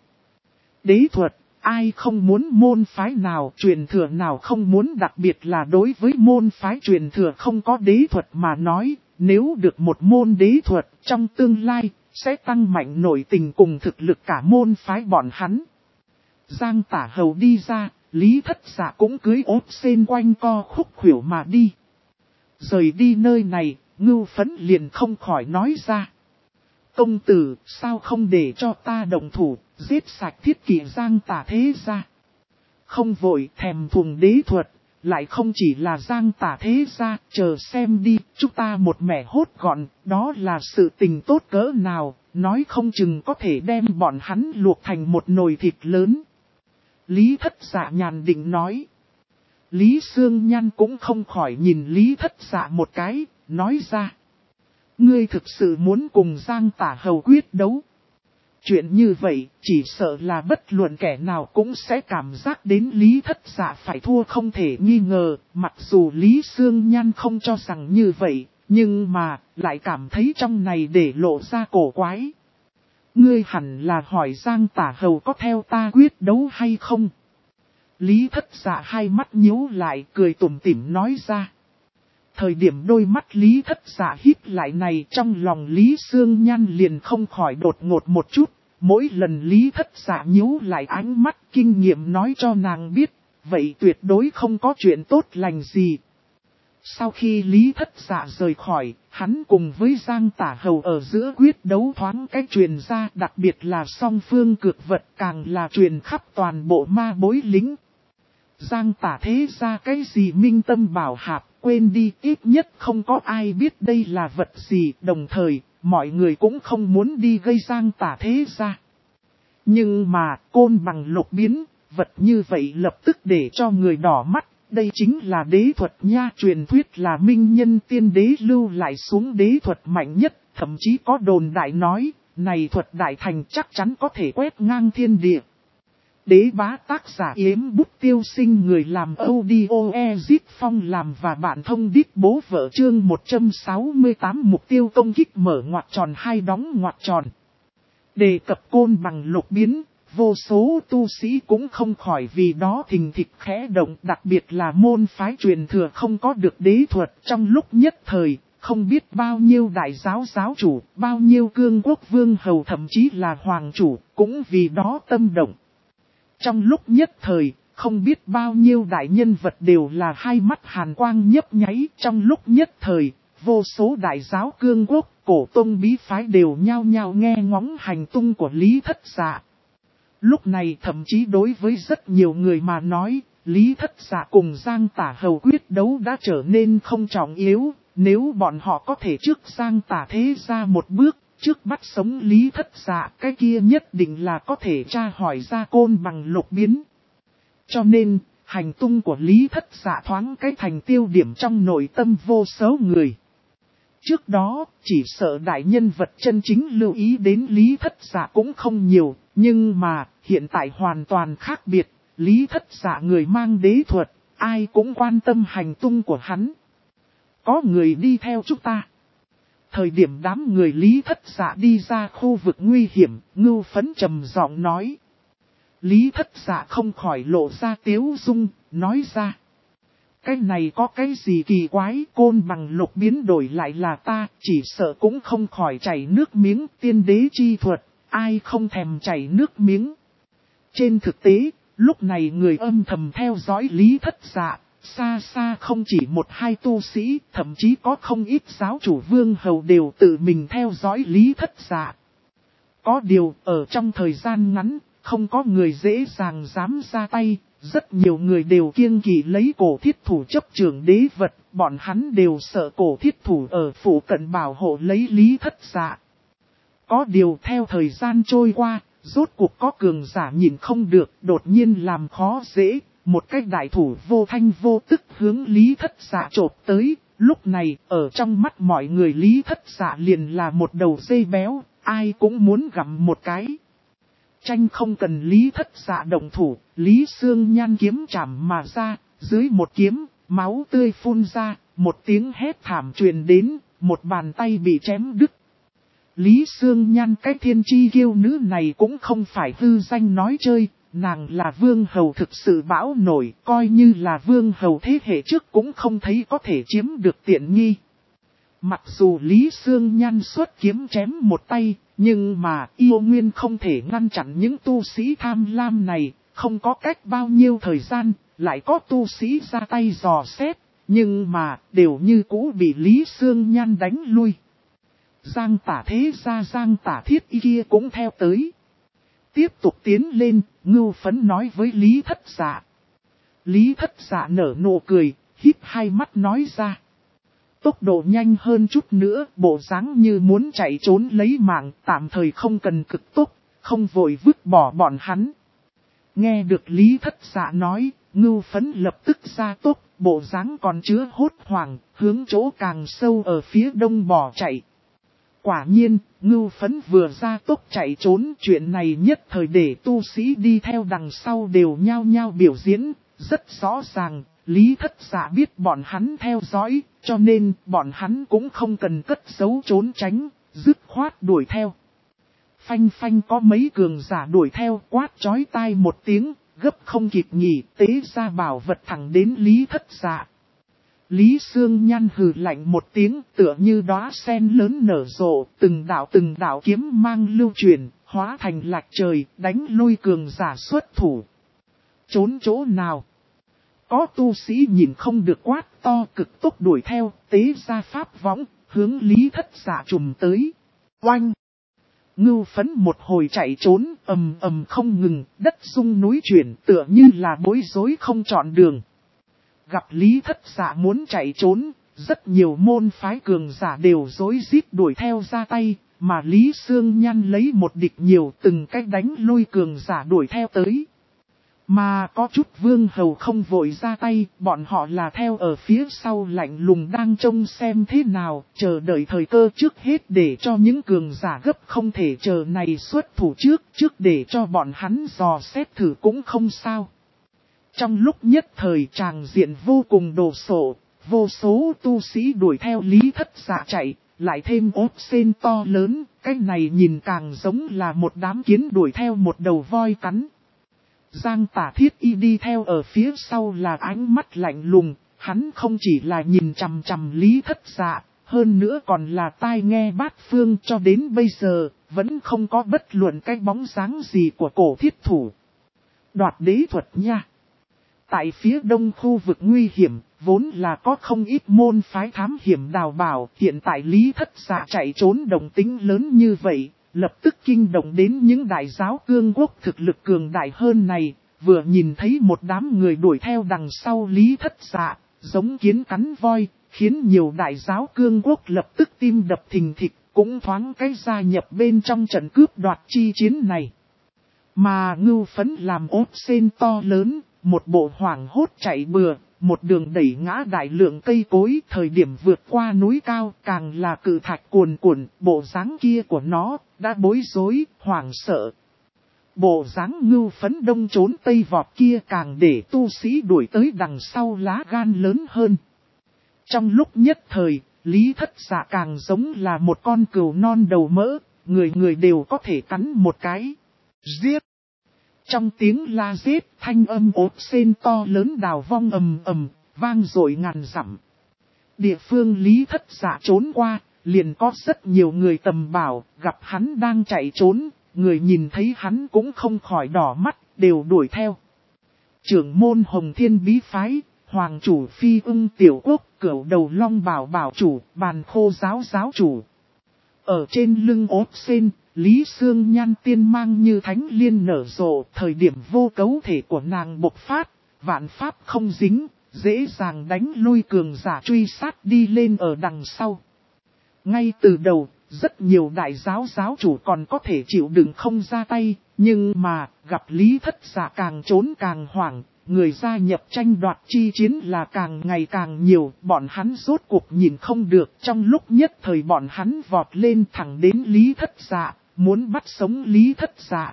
Đế thuật, ai không muốn môn phái nào, truyền thừa nào không muốn, đặc biệt là đối với môn phái truyền thừa không có đế thuật mà nói. Nếu được một môn đế thuật trong tương lai, sẽ tăng mạnh nội tình cùng thực lực cả môn phái bọn hắn. Giang Tả Hầu đi ra, Lý Thất Dạ cũng cưới ốp sen quanh co khúc khuỷu mà đi. Rời đi nơi này, Ngưu Phấn liền không khỏi nói ra. Công tử, sao không để cho ta động thủ, giết sạch thiết kỷ Giang Tả Thế Gia. Không vội thèm thuồng đế thuật. Lại không chỉ là Giang Tả Thế Gia, chờ xem đi, chúng ta một mẻ hốt gọn, đó là sự tình tốt cỡ nào, nói không chừng có thể đem bọn hắn luộc thành một nồi thịt lớn. Lý Thất Dạ nhàn định nói. Lý Sương Nhan cũng không khỏi nhìn Lý Thất Dạ một cái, nói ra. Ngươi thực sự muốn cùng Giang Tả Hầu quyết đấu. Chuyện như vậy, chỉ sợ là bất luận kẻ nào cũng sẽ cảm giác đến Lý Thất Dạ phải thua không thể nghi ngờ, mặc dù Lý Sương Nhan không cho rằng như vậy, nhưng mà, lại cảm thấy trong này để lộ ra cổ quái. Ngươi hẳn là hỏi Giang Tả Hầu có theo ta quyết đấu hay không? Lý Thất Dạ hai mắt nhíu lại, cười tủm tỉm nói ra. Thời điểm đôi mắt Lý Thất Dạ híp lại này, trong lòng Lý Sương Nhan liền không khỏi đột ngột một chút. Mỗi lần Lý Thất Dạ nhíu lại ánh mắt, kinh nghiệm nói cho nàng biết, vậy tuyệt đối không có chuyện tốt lành gì. Sau khi Lý Thất Dạ rời khỏi, hắn cùng với Giang Tả Hầu ở giữa quyết đấu thoáng cách truyền ra, đặc biệt là song phương cược vật càng là truyền khắp toàn bộ ma bối lính. Giang Tả Thế Gia cái gì Minh Tâm Bảo Hạp, quên đi, ít nhất không có ai biết đây là vật gì, đồng thời, mọi người cũng không muốn đi gây Giang Tả Thế Gia. Nhưng mà, côn bằng lục biến, vật như vậy lập tức để cho người đỏ mắt, đây chính là đế thuật nha, truyền thuyết là minh nhân tiên đế lưu lại xuống đế thuật mạnh nhất, thậm chí có đồn đại nói, này thuật đại thành chắc chắn có thể quét ngang thiên địa. Đế bá tác giả Yếm Bút Tiêu Sinh, người làm audio Ezit Phong làm và bạn thông đít bố vợ, chương 168 mục tiêu công kích mở ngoặc tròn hai đóng ngoặc tròn. Đề cập côn bằng lục biến, vô số tu sĩ cũng không khỏi vì đó thình thịch khẽ động, đặc biệt là môn phái truyền thừa không có được đế thuật, trong lúc nhất thời, không biết bao nhiêu đại giáo giáo chủ, bao nhiêu cương quốc vương hầu thậm chí là hoàng chủ, cũng vì đó tâm động. Trong lúc nhất thời, không biết bao nhiêu đại nhân vật đều là hai mắt hàn quang nhấp nháy. Trong lúc nhất thời, vô số đại giáo cương quốc, cổ tông bí phái đều nhao nhao nghe ngóng hành tung của Lý Thất Dạ. Lúc này thậm chí đối với rất nhiều người mà nói, Lý Thất Dạ cùng Giang Tả Hầu quyết đấu đã trở nên không trọng yếu. Nếu bọn họ có thể trước Giang Tả Thế Gia một bước, trước bắt sống Lý Thất Dạ, cái kia nhất định là có thể tra hỏi ra côn bằng lục biến. Cho nên, hành tung của Lý Thất Dạ thoáng cái thành tiêu điểm trong nội tâm vô số người. Trước đó, chỉ sợ đại nhân vật chân chính lưu ý đến Lý Thất Dạ cũng không nhiều, nhưng mà, hiện tại hoàn toàn khác biệt, Lý Thất Dạ người mang đế thuật, ai cũng quan tâm hành tung của hắn. Có người đi theo chúng ta. Thời điểm đám người Lý Thất Dạ đi ra khu vực nguy hiểm, Ngưu Phấn trầm giọng nói. Lý Thất Dạ không khỏi lộ ra tiếu dung, nói ra. Cái này có cái gì kỳ quái, côn bằng lục biến đổi lại là ta, chỉ sợ cũng không khỏi chảy nước miếng, tiên đế chi thuật, ai không thèm chảy nước miếng. Trên thực tế, lúc này người âm thầm theo dõi Lý Thất Dạ, xa xa không chỉ một hai tu sĩ, thậm chí có không ít giáo chủ vương hầu đều tự mình theo dõi Lý Thất Dạ. Có điều, ở trong thời gian ngắn, không có người dễ dàng dám ra tay, rất nhiều người đều kiêng kỵ lấy cổ thiết thủ chấp trưởng đế vật, bọn hắn đều sợ cổ thiết thủ ở phủ cận bảo hộ lấy Lý Thất Dạ. Có điều theo thời gian trôi qua, rốt cuộc có cường giả nhìn không được, đột nhiên làm khó dễ, một cái đại thủ vô thanh vô tức hướng Lý Thất Dạ chộp tới, lúc này ở trong mắt mọi người Lý Thất Dạ liền là một đầu dây béo, ai cũng muốn gặm một cái. Tranh không cần Lý Thất Dạ động thủ, Lý Sương Nhan kiếm chảm mà ra, dưới một kiếm, máu tươi phun ra, một tiếng hét thảm truyền đến, một bàn tay bị chém đứt. Lý Sương Nhan cái thiên chi kiêu nữ này cũng không phải hư danh nói chơi, nàng là vương hầu thực sự bão nổi, coi như là vương hầu thế hệ trước cũng không thấy có thể chiếm được tiện nghi. Mặc dù Lý Sương Nhan xuất kiếm chém một tay, nhưng mà yêu nguyên không thể ngăn chặn những tu sĩ tham lam này, không có cách bao nhiêu thời gian, lại có tu sĩ ra tay dò xét, nhưng mà đều như cũ bị Lý Sương Nhan đánh lui. Giang Tả Thế ra Giang Tả Thiết Y kia cũng theo tới. Tiếp tục tiến lên, Ngưu Phấn nói với Lý Thất Dạ. Lý Thất Dạ nở nụ cười, híp hai mắt nói ra. Tốc độ nhanh hơn chút nữa, bộ dáng như muốn chạy trốn lấy mạng, tạm thời không cần cực tốc, không vội vứt bỏ bọn hắn. Nghe được Lý Thất Dạ nói, Ngưu Phấn lập tức ra tốc, bộ dáng còn chứa hốt hoảng, hướng chỗ càng sâu ở phía đông bỏ chạy. Quả nhiên, Ngưu Phấn vừa ra tốc chạy trốn, chuyện này nhất thời để tu sĩ đi theo đằng sau đều nhao nhao biểu diễn, rất rõ ràng, Lý Thất Dạ biết bọn hắn theo dõi, cho nên bọn hắn cũng không cần cất giấu trốn tránh, dứt khoát đuổi theo. Phanh phanh có mấy cường giả đuổi theo quát chói tai một tiếng, gấp không kịp nhỉ, tế ra bảo vật thẳng đến Lý Thất Dạ. Lý Sương Nhan hừ lạnh một tiếng tựa như đóa sen lớn nở rộ, từng đạo kiếm mang lưu truyền, hóa thành lạc trời, đánh lui cường giả xuất thủ. Trốn chỗ nào? Có tu sĩ nhìn không được quát to cực tốc đuổi theo, tế ra pháp võng, hướng Lý Thất Dạ trùm tới. Oanh! Ngưu Phấn một hồi chạy trốn, ầm ầm không ngừng, đất rung núi chuyển tựa như là bối rối không chọn đường. Gặp Lý Thất Dạ muốn chạy trốn, rất nhiều môn phái cường giả đều rối rít đuổi theo ra tay, mà Lý Sương Nhan lấy một địch nhiều từng cách đánh lui cường giả đuổi theo tới. Mà có chút vương hầu không vội ra tay, bọn họ là theo ở phía sau lạnh lùng đang trông xem thế nào, chờ đợi thời cơ trước hết để cho những cường giả gấp không thể chờ này xuất thủ trước để cho bọn hắn dò xét thử cũng không sao. Trong lúc nhất thời tràng diện vô cùng đồ sộ, vô số tu sĩ đuổi theo Lý Thất Dạ chạy, lại thêm ốp sên to lớn, cái này nhìn càng giống là một đám kiến đuổi theo một đầu voi cắn. Giang Tả Thiết Y đi theo ở phía sau là ánh mắt lạnh lùng, hắn không chỉ là nhìn chằm chằm Lý Thất Dạ, hơn nữa còn là tai nghe bát phương cho đến bây giờ, vẫn không có bất luận cái bóng dáng gì của cổ thiết thủ. Đoạt đế thuật nha! Tại phía đông khu vực nguy hiểm, vốn là có không ít môn phái thám hiểm đào bảo, hiện tại Lý Thất Dạ chạy trốn đồng tính lớn như vậy, lập tức kinh động đến những đại giáo cương quốc thực lực cường đại hơn này, vừa nhìn thấy một đám người đuổi theo đằng sau Lý Thất Dạ, giống kiến cắn voi, khiến nhiều đại giáo cương quốc lập tức tim đập thình thịch, cũng thoáng cái gia nhập bên trong trận cướp đoạt chi chiến này. Mà Ngưu Phấn làm ốp sên to lớn, một bộ hoảng hốt chạy bừa, một đường đẩy ngã đại lượng cây cối, thời điểm vượt qua núi cao, càng là cự thạch cuồn cuộn, bộ dáng kia của nó đã bối rối, hoảng sợ. Bộ dáng Ngưu Phấn đông trốn tây vọt kia càng để tu sĩ đuổi tới đằng sau lá gan lớn hơn. Trong lúc nhất thời, Lý Thất Dạ càng giống là một con cừu non đầu mỡ, người người đều có thể cắn một cái. Giết! Trong tiếng la giết, thanh âm ốp sên to lớn đào vong ầm ầm, vang dội ngàn dặm. Địa phương Lý Thất Dạ trốn qua, liền có rất nhiều người tầm bảo, gặp hắn đang chạy trốn, người nhìn thấy hắn cũng không khỏi đỏ mắt, đều đuổi theo. Trưởng môn Hồng Thiên Bí Phái, Hoàng chủ Phi Ưng Tiểu Quốc, Cửu Đầu Long Bảo Bảo chủ, Bàn Khô Giáo Giáo chủ. Ở trên lưng ốp sen, Lý Sương Nhan tiên mang như thánh liên nở rộ, thời điểm vô cấu thể của nàng bộc phát, vạn pháp không dính, dễ dàng đánh lui cường giả truy sát đi lên ở đằng sau. Ngay từ đầu, rất nhiều đại giáo giáo chủ còn có thể chịu đựng không ra tay, nhưng mà, gặp Lý Thất Dạ càng trốn càng hoảng, người gia nhập tranh đoạt chi chiến là càng ngày càng nhiều, bọn hắn rốt cuộc nhìn không được, trong lúc nhất thời bọn hắn vọt lên thẳng đến Lý Thất Dạ, muốn bắt sống Lý Thất Dạ.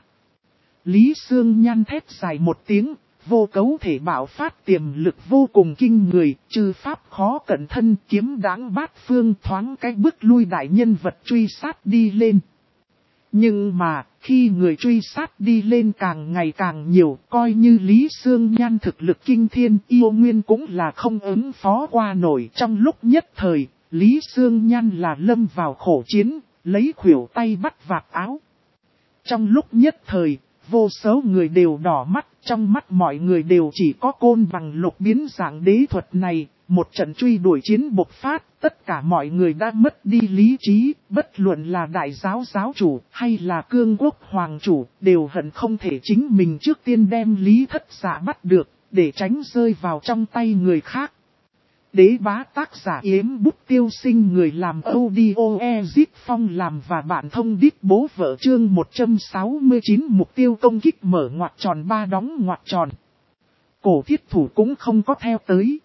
Lý Sương Nhan thét dài một tiếng, vô cấu thể bạo phát tiềm lực vô cùng kinh người, trừ pháp khó cẩn thân kiếm đáng bát phương thoáng cái bước lui đại nhân vật truy sát đi lên. Nhưng mà, khi người truy sát đi lên càng ngày càng nhiều, coi như Lý Sương Nhan thực lực kinh thiên yêu nguyên cũng là không ứng phó qua nổi. Trong lúc nhất thời, Lý Sương Nhan là lâm vào khổ chiến, lấy khuỷu tay bắt vạt áo. Trong lúc nhất thời, vô số người đều đỏ mắt, trong mắt mọi người đều chỉ có côn bằng lục biến dạng đế thuật này. Một trận truy đuổi chiến bộc phát, tất cả mọi người đã mất đi lý trí, bất luận là đại giáo giáo chủ hay là cương quốc hoàng chủ, đều hận không thể chính mình trước tiên đem Lý Thất Dạ bắt được, để tránh rơi vào trong tay người khác. Đế bá tác giả Yếm Bút Tiêu Sinh, người làm audio Ezit Phong làm và bạn thông đít bố vợ, chương 169 mục tiêu công kích mở ngoặc tròn 3 đóng ngoặc tròn. Cổ thiết thủ cũng không có theo tới.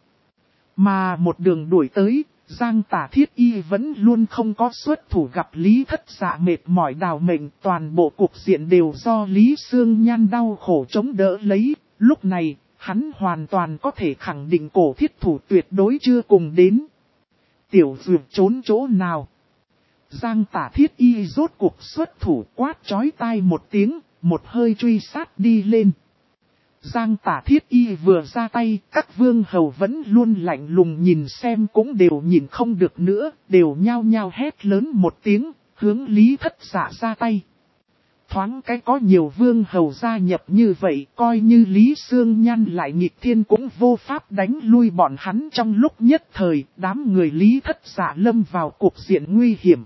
Mà một đường đuổi tới, Giang Tả Thiết Y vẫn luôn không có xuất thủ, gặp Lý Thất Dạ mệt mỏi đào mệnh, toàn bộ cuộc diện đều do Lý Sương Nhan đau khổ chống đỡ lấy. Lúc này, hắn hoàn toàn có thể khẳng định cổ thiết thủ tuyệt đối chưa cùng đến. Tiểu Dược trốn chỗ nào? Giang Tả Thiết Y rốt cuộc xuất thủ, quát chói tai một tiếng, một hơi truy sát đi lên. Giang Tả Thiết Y vừa ra tay, các vương hầu vẫn luôn lạnh lùng nhìn xem cũng đều nhìn không được nữa, đều nhao nhao hét lớn một tiếng, hướng Lý Thất Dạ ra tay. Thoáng cái có nhiều vương hầu gia nhập như vậy, coi như Lý Sương Nhan lại nghịch thiên cũng vô pháp đánh lui bọn hắn. Trong lúc nhất thời, đám người Lý Thất Dạ lâm vào cục diện nguy hiểm.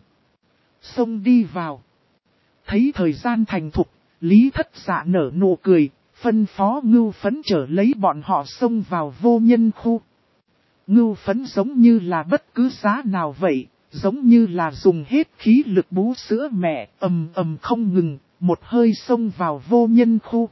Xông đi vào. Thấy thời gian thành thục, Lý Thất Dạ nở nụ cười, phân phó Ngưu Phấn chở lấy bọn họ xông vào vô nhân khu. Ngưu Phấn giống như là bất cứ giá nào vậy, giống như là dùng hết khí lực bú sữa mẹ, ầm ầm không ngừng, một hơi xông vào vô nhân khu.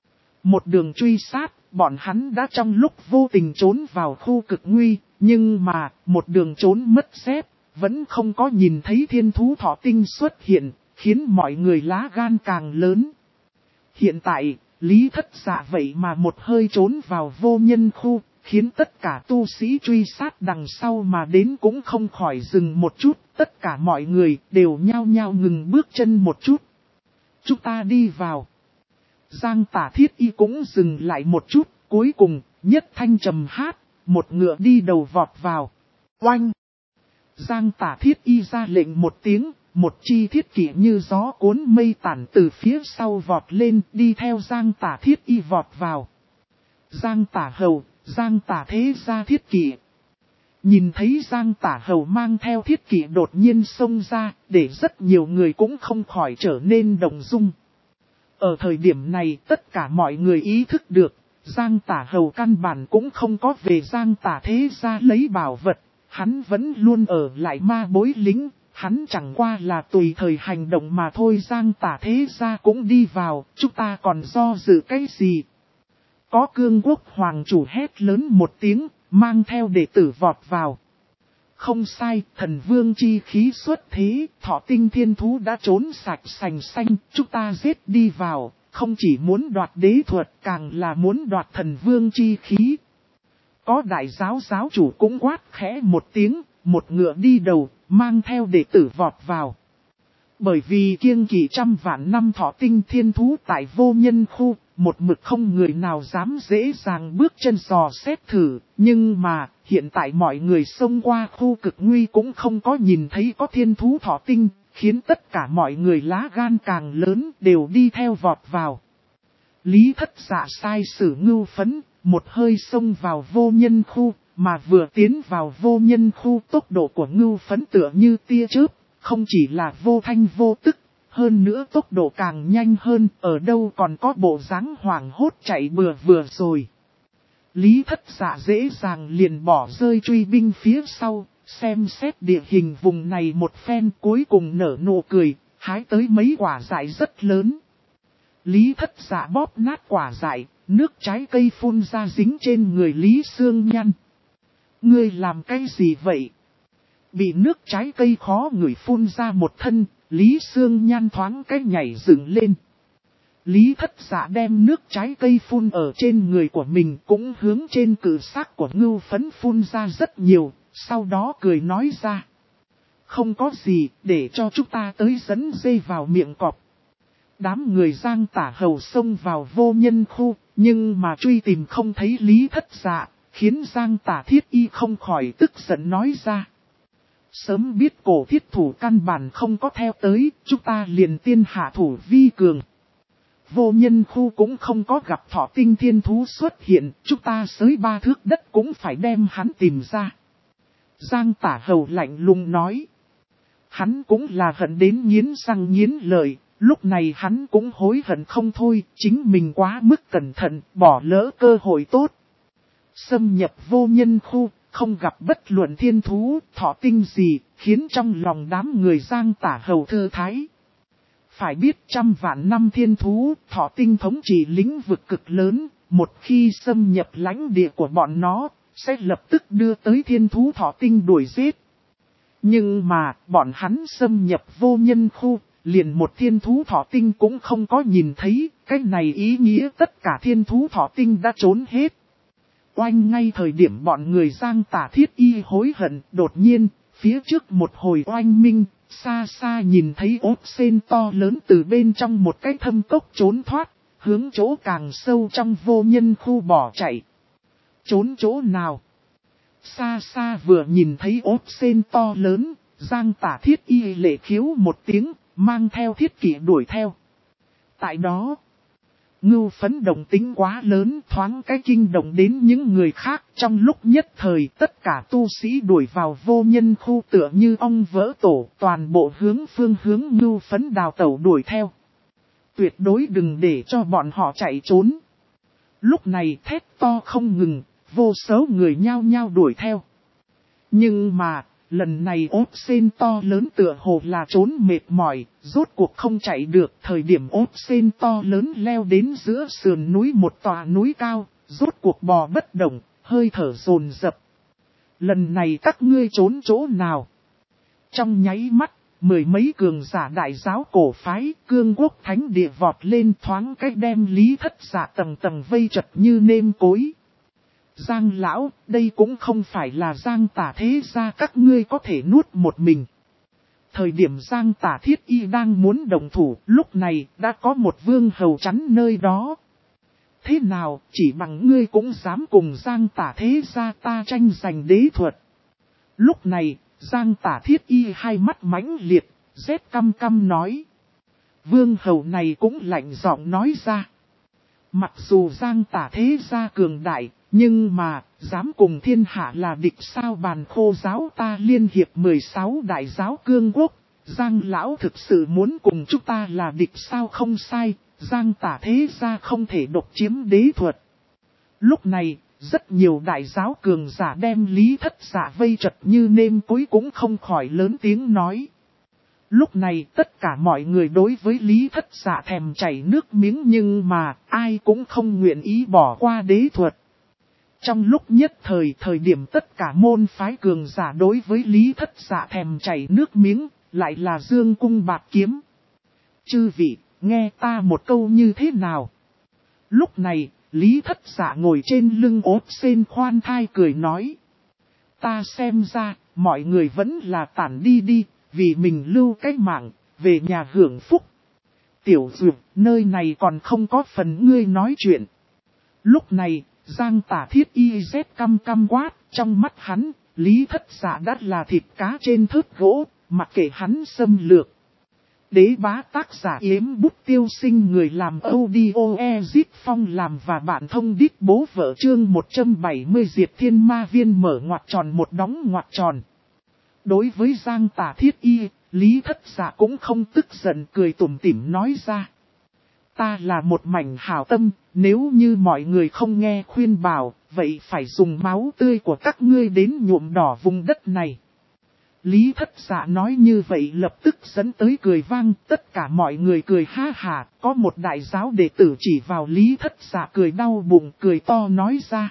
Một đường truy sát, bọn hắn đã trong lúc vô tình trốn vào khu cực nguy, nhưng mà, một đường trốn mất dép, vẫn không có nhìn thấy thiên thú thọ tinh xuất hiện, khiến mọi người lá gan càng lớn. Hiện tại, Lý Thất Dạ vậy mà một hơi trốn vào vô nhân khu, khiến tất cả tu sĩ truy sát đằng sau mà đến cũng không khỏi dừng một chút, tất cả mọi người đều nhao nhao ngừng bước chân một chút. Chúng ta đi vào. Giang Tả Thiết Y cũng dừng lại một chút, cuối cùng, nhất thanh trầm hát, một ngựa đi đầu vọt vào. Oanh! Giang Tả Thiết Y ra lệnh một tiếng, một chi thiết kỷ như gió cuốn mây tản từ phía sau vọt lên, đi theo Giang Tả Thiết Y vọt vào. Giang Tả Hầu, Giang Tả Thế gia thiết kỷ. Nhìn thấy Giang Tả Hầu mang theo thiết kỷ đột nhiên xông ra, để rất nhiều người cũng không khỏi trở nên động dung. Ở thời điểm này tất cả mọi người ý thức được, Giang Tả Hầu căn bản cũng không có về Giang Tả Thế gia lấy bảo vật, hắn vẫn luôn ở lại ma bối lính, hắn chẳng qua là tùy thời hành động mà thôi. Giang Tả Thế gia cũng đi vào, chúng ta còn do dự cái gì? Có cương quốc hoàng chủ hét lớn một tiếng, mang theo đệ tử vọt vào. Không sai, thần vương chi khí xuất thế, thọ tinh thiên thú đã trốn sạch sành xanh, chúng ta giết đi vào, không chỉ muốn đoạt đế thuật, càng là muốn đoạt thần vương chi khí. Có đại giáo giáo chủ cũng quát khẽ một tiếng, một ngựa đi đầu, mang theo đệ tử vọt vào. Bởi vì kiêng kỵ 100 vạn năm thọ tinh thiên thú tại vô nhân khu, một mực không người nào dám dễ dàng bước chân dò xét thử, nhưng mà hiện tại mọi người xông qua khu cực nguy cũng không có nhìn thấy có thiên thú thọ tinh, khiến tất cả mọi người lá gan càng lớn đều đi theo vọt vào. Lý Thất Dạ sai sử ngưu phấn, một hơi xông vào vô nhân khu, mà vừa tiến vào vô nhân khu tốc độ của ngưu phấn tựa như tia chớp, không chỉ là vô thanh vô tức, hơn nữa tốc độ càng nhanh hơn, ở đâu còn có bộ dáng hoảng hốt chạy bừa vừa rồi. Lý Thất Dạ dễ dàng liền bỏ rơi truy binh phía sau, xem xét địa hình vùng này một phen cuối cùng nở nụ cười, hái tới mấy quả dại rất lớn. Lý Thất Dạ bóp nát quả dại, nước trái cây phun ra dính trên người Lý Sương Nhan. Ngươi làm cái gì vậy? Bị nước trái cây khó ngửi phun ra một thân, Lý Sương Nhan thoáng cái nhảy dựng lên. Lý Thất Dạ đem nước trái cây phun ở trên người của mình cũng hướng trên cử xác của ngưu phấn phun ra rất nhiều, sau đó cười nói ra. Không có gì, để cho chúng ta tới dẫn dây vào miệng cọp. Đám người Giang Tả Hầu xông vào vô nhân khu, nhưng mà truy tìm không thấy Lý Thất Dạ, khiến Giang Tả Thiết Y không khỏi tức giận nói ra. Sớm biết cổ thiết thủ căn bản không có theo tới, chúng ta liền tiên hạ thủ vi cường. Vô nhân khu cũng không có gặp thọ tinh thiên thú xuất hiện, chúng ta xới 3 thước đất cũng phải đem hắn tìm ra. Giang Tả Hầu lạnh lùng nói. Hắn cũng là hận đến nghiến răng nghiến lợi, lúc này hắn cũng hối hận không thôi, chính mình quá mức cẩn thận, bỏ lỡ cơ hội tốt. Xâm nhập vô nhân khu, không gặp bất luận thiên thú, thọ tinh gì, khiến trong lòng đám người Giang Tả Hầu thư thái. Phải biết 100 vạn năm thiên thú, thọ tinh thống trị lĩnh vực cực lớn, một khi xâm nhập lãnh địa của bọn nó, sẽ lập tức đưa tới thiên thú thọ tinh đuổi giết. Nhưng mà, bọn hắn xâm nhập vô nhân khu, liền một thiên thú thọ tinh cũng không có nhìn thấy, cái này ý nghĩa tất cả thiên thú thọ tinh đã trốn hết. Oanh ngay thời điểm bọn người Giang Tả Thiết Y hối hận, đột nhiên, phía trước một hồi oanh minh, xa xa nhìn thấy ốt sên to lớn từ bên trong một cái thâm cốc trốn thoát, hướng chỗ càng sâu trong vô nhân khu bỏ chạy. Trốn chỗ nào? Xa xa vừa nhìn thấy ốt sên to lớn, Giang Tả Thiết Y lệ khiếu một tiếng, mang theo thiết kỷ đuổi theo. Tại đó, ngưu phấn động tính quá lớn thoáng cái kinh động đến những người khác, trong lúc nhất thời tất cả tu sĩ đuổi vào vô nhân khu tựa như ong vỡ tổ, toàn bộ hướng phương hướng ngưu phấn đào tẩu đuổi theo. Tuyệt đối đừng để cho bọn họ chạy trốn. Lúc này thét to không ngừng, vô số người nhao nhao đuổi theo. Nhưng mà, lần này ốt sên to lớn tựa hồ là trốn mệt mỏi, rốt cuộc không chạy được. Thời điểm ốt sên to lớn leo đến giữa sườn núi một tòa núi cao, rốt cuộc bò bất động, hơi thở dồn dập. Lần này các ngươi trốn chỗ nào? Trong nháy mắt, mười mấy cường giả đại giáo cổ phái, cương quốc thánh địa vọt lên thoáng cách đem Lý Thất Dạ tầng tầng vây chật như nêm cối. Giang lão, đây cũng không phải là Giang Tả thế gia các ngươi có thể nuốt một mình. Thời điểm Giang Tả Thiết Y đang muốn đồng thủ, lúc này đã có một vương hầu chắn nơi đó. Thế nào, chỉ bằng ngươi cũng dám cùng Giang Tả thế gia ta tranh giành đế thuật. Lúc này, Giang Tả Thiết Y hai mắt mãnh liệt, rét căm căm nói. Vương hầu này cũng lạnh giọng nói ra. Mặc dù Giang Tả thế gia cường đại, nhưng mà, dám cùng thiên hạ là địch sao? Bàn khô giáo ta liên hiệp 16 đại giáo cương quốc, Giang lão thực sự muốn cùng chúng ta là địch sao? Không sai, Giang Tả thế gia không thể độc chiếm đế thuật. Lúc này, rất nhiều đại giáo cường giả đem Lý Thất Dạ vây chật như nêm cối cũng không khỏi lớn tiếng nói. Lúc này tất cả mọi người đối với Lý Thất Dạ thèm chảy nước miếng, nhưng mà ai cũng không nguyện ý bỏ qua đế thuật. Trong lúc nhất thời điểm tất cả môn phái cường giả đối với Lý Thất Dạ thèm chảy nước miếng, lại là dương cung bạt kiếm. Chư vị, nghe ta một câu như thế nào? Lúc này, Lý Thất Dạ ngồi trên lưng ốt sên khoan thai cười nói. Ta xem ra, mọi người vẫn là tản đi đi, vì mình lưu cái mạng, về nhà hưởng phúc. Tiểu Dược, nơi này còn không có phần ngươi nói chuyện. Lúc này, Giang Tả Thiết y căm căm quát, trong mắt hắn, Lý Thất Dạ đã là thịt cá trên thớt gỗ, mặc kệ hắn xâm lược. Đế bá tác giả Yếm Bút Tiêu Sinh, người làm audio Ezip Phong làm và bạn thông đít bố vợ, chương 170 Diệt Thiên Ma Viên mở ngoặc tròn một đóng ngoặc tròn. Đối với Giang Tả Thiết y, Lý Thất Dạ cũng không tức giận, cười tủm tỉm nói ra. Ta là một mảnh hảo tâm, nếu như mọi người không nghe khuyên bảo, vậy phải dùng máu tươi của các ngươi đến nhuộm đỏ vùng đất này. Lý Thất Dạ nói như vậy lập tức dẫn tới cười vang, tất cả mọi người cười ha hà, có một đại giáo đệ tử chỉ vào Lý Thất Dạ cười đau bụng, cười to nói ra.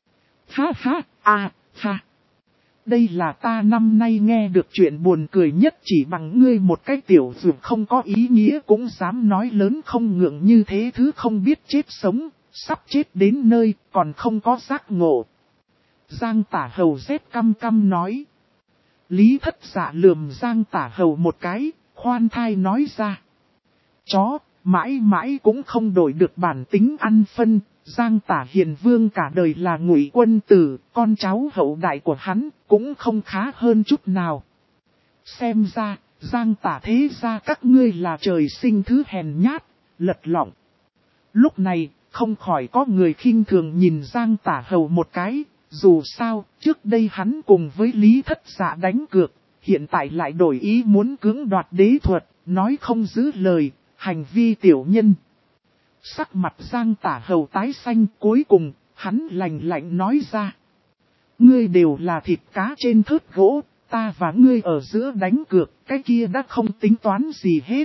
Ha ha, ha. Đây là ta năm nay nghe được chuyện buồn cười nhất, chỉ bằng ngươi một cái tiểu dược không có ý nghĩa cũng dám nói lớn không ngượng như thế, thứ không biết chết sống, sắp chết đến nơi, còn không có giác ngộ. Giang Tả Hầu rét căm căm nói. Lý Thất Dạ lườm Giang Tả Hầu một cái, khoan thai nói ra. Chó, mãi mãi cũng không đổi được bản tính ăn phân. Giang Tả Hiền Vương cả đời là Ngụy Quân tử, con cháu hậu đại của hắn cũng không khá hơn chút nào. Xem ra, Giang Tả thế ra các ngươi là trời sinh thứ hèn nhát, lật lọng. Lúc này, không khỏi có người khinh thường nhìn Giang Tả Hầu một cái, dù sao, trước đây hắn cùng với Lý Thất Dạ đánh cược, hiện tại lại đổi ý muốn cưỡng đoạt đế thuật, nói không giữ lời, hành vi tiểu nhân. Sắc mặt Giang Tả Hầu tái xanh, cuối cùng, hắn lạnh lạnh nói ra. Ngươi đều là thịt cá trên thớt gỗ, ta và ngươi ở giữa đánh cược, cái kia đã không tính toán gì hết.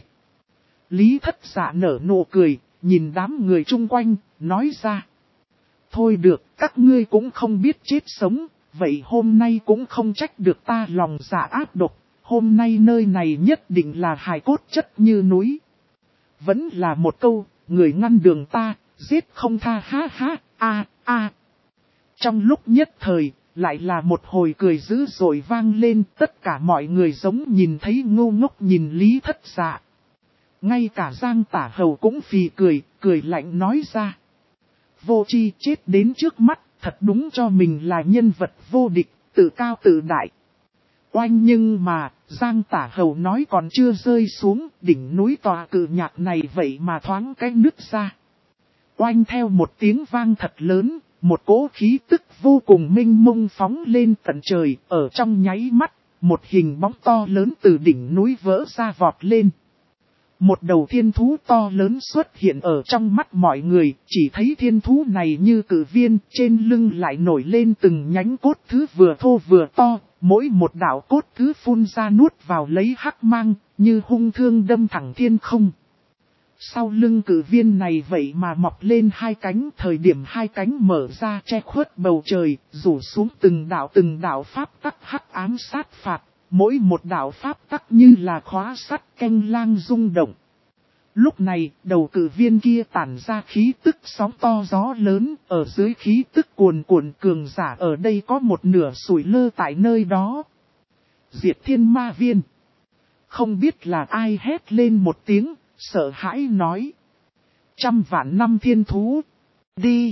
Lý Thất Dạ nở nụ cười, nhìn đám người chung quanh, nói ra. Thôi được, các ngươi cũng không biết chết sống, vậy hôm nay cũng không trách được ta lòng dạ ác độc, hôm nay nơi này nhất định là hài cốt chất như núi. Vẫn là một câu. Người ngăn đường ta, giết không tha, ha ha, Trong lúc nhất thời, lại là một hồi cười dữ dội vang lên, tất cả mọi người giống nhìn thấy ngu ngốc nhìn Lý Thất Dạ. Ngay cả Giang Tả Hầu cũng phì cười lạnh nói ra. Vô tri chết đến trước mắt, thật đúng cho mình là nhân vật vô địch, tự cao tự đại. Oanh, nhưng mà, Giang Tả Hầu nói còn chưa rơi xuống, đỉnh núi tòa cự nhạc này vậy mà thoáng cái nứt ra. Oanh, theo một tiếng vang thật lớn, một cỗ khí tức vô cùng mênh mông phóng lên tận trời, ở trong nháy mắt, một hình bóng to lớn từ đỉnh núi vỡ ra vọt lên. Một đầu thiên thú to lớn xuất hiện ở trong mắt mọi người, chỉ thấy thiên thú này như cự viên, trên lưng lại nổi lên từng nhánh cốt thứ vừa thô vừa to, mỗi một đạo cốt thứ phun ra nuốt vào lấy hắc mang, như hung thương đâm thẳng thiên không. Sau lưng cự viên này vậy mà mọc lên hai cánh, thời điểm hai cánh mở ra che khuất bầu trời, rủ xuống từng đạo pháp tắc hắc ám sát phạt. Mỗi một đạo pháp tắc như là khóa sắt canh lang rung động. Lúc này, đầu cử viên kia tản ra khí tức sóng to gió lớn, ở dưới khí tức cuồn cuộn cường giả ở đây có một nửa sủi lơ tại nơi đó. Diệt Thiên Ma Viên. Không biết là ai hét lên một tiếng, sợ hãi nói. 100 vạn năm thiên thú. Đi.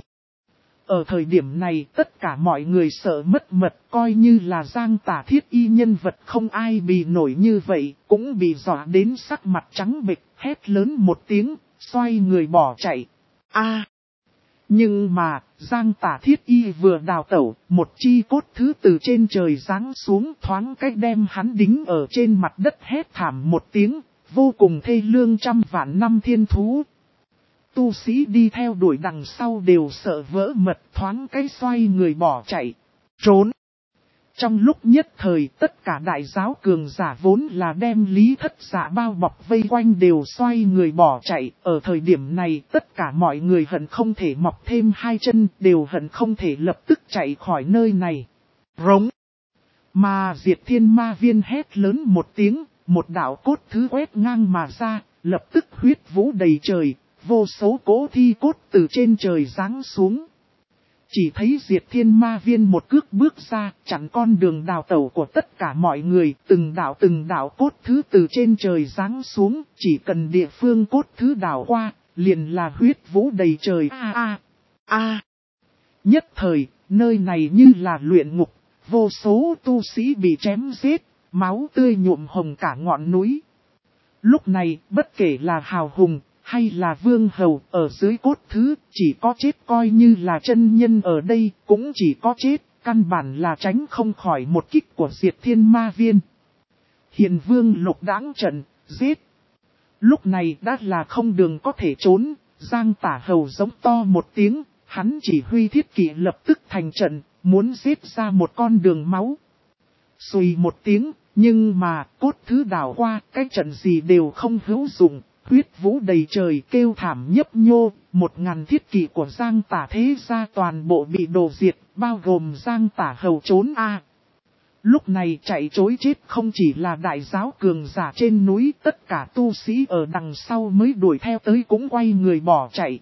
Ở thời điểm này tất cả mọi người sợ mất mật, coi như là Giang Tả Thiết y nhân vật không ai bị nổi như vậy, cũng bị dọa đến sắc mặt trắng bệch, hét lớn một tiếng, xoay người bỏ chạy. Nhưng mà, Giang Tả Thiết y vừa đào tẩu, một chi cốt thứ từ trên trời giáng xuống thoáng cách đem hắn đính ở trên mặt đất hét thảm một tiếng, vô cùng thê lương 100 vạn năm thiên thú. Tu sĩ đi theo đuổi đằng sau đều sợ vỡ mật thoáng cái xoay người bỏ chạy, trốn. Trong lúc nhất thời tất cả đại giáo cường giả vốn là đem Lý Thất Dạ bao bọc vây quanh đều xoay người bỏ chạy. Ở thời điểm này tất cả mọi người hận không thể mọc thêm hai chân, đều hận không thể lập tức chạy khỏi nơi này. Rống. Mà Diệt Thiên Ma Viên hét lớn một tiếng, một đạo cốt thứ quét ngang mà ra, lập tức huyết vũ đầy trời. Vô số cỗ thi cốt từ trên trời giáng xuống. Chỉ thấy Diệt Thiên Ma Viên một cước bước ra, chặn con đường đào tẩu của tất cả mọi người, từng đạo cốt thứ từ trên trời giáng xuống, chỉ cần địa phương cốt thứ đào qua, liền là huyết vũ đầy trời. Nhất thời, nơi này như là luyện ngục, vô số tu sĩ bị chém giết, máu tươi nhuộm hồng cả ngọn núi. Lúc này, bất kể là hào hùng, hay là vương hầu ở dưới cốt thứ, chỉ có chết coi như là chân nhân ở đây, cũng chỉ có chết, căn bản là tránh không khỏi một kích của Diệt Thiên Ma Viên. Hiền vương lục đãng trận, giết. Lúc này đã là không đường có thể trốn, Giang Tả Hầu giống to một tiếng, hắn chỉ huy thiết kỵ lập tức thành trận, muốn giết ra một con đường máu. Xùi một tiếng, nhưng mà cốt thứ đảo qua, cái trận gì đều không hữu dụng. Huyết vũ đầy trời kêu thảm nhấp nhô, 1000 thiết kỵ của Giang Tả thế gia toàn bộ bị đổ diệt, bao gồm Giang Tả Hầu trốn Lúc này chạy trối chết không chỉ là đại giáo cường giả trên núi, tất cả tu sĩ ở đằng sau mới đuổi theo tới cũng quay người bỏ chạy.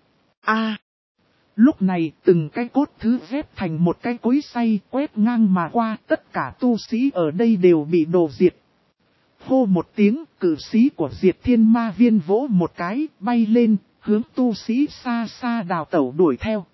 Lúc này từng cái cốt thứ ghép thành một cái cối xay quét ngang mà qua, tất cả tu sĩ ở đây đều bị đổ diệt. Hô một tiếng, cử sĩ của Diệt Thiên Ma Viên vỗ một cái, bay lên, hướng tu sĩ xa xa đào tẩu đuổi theo.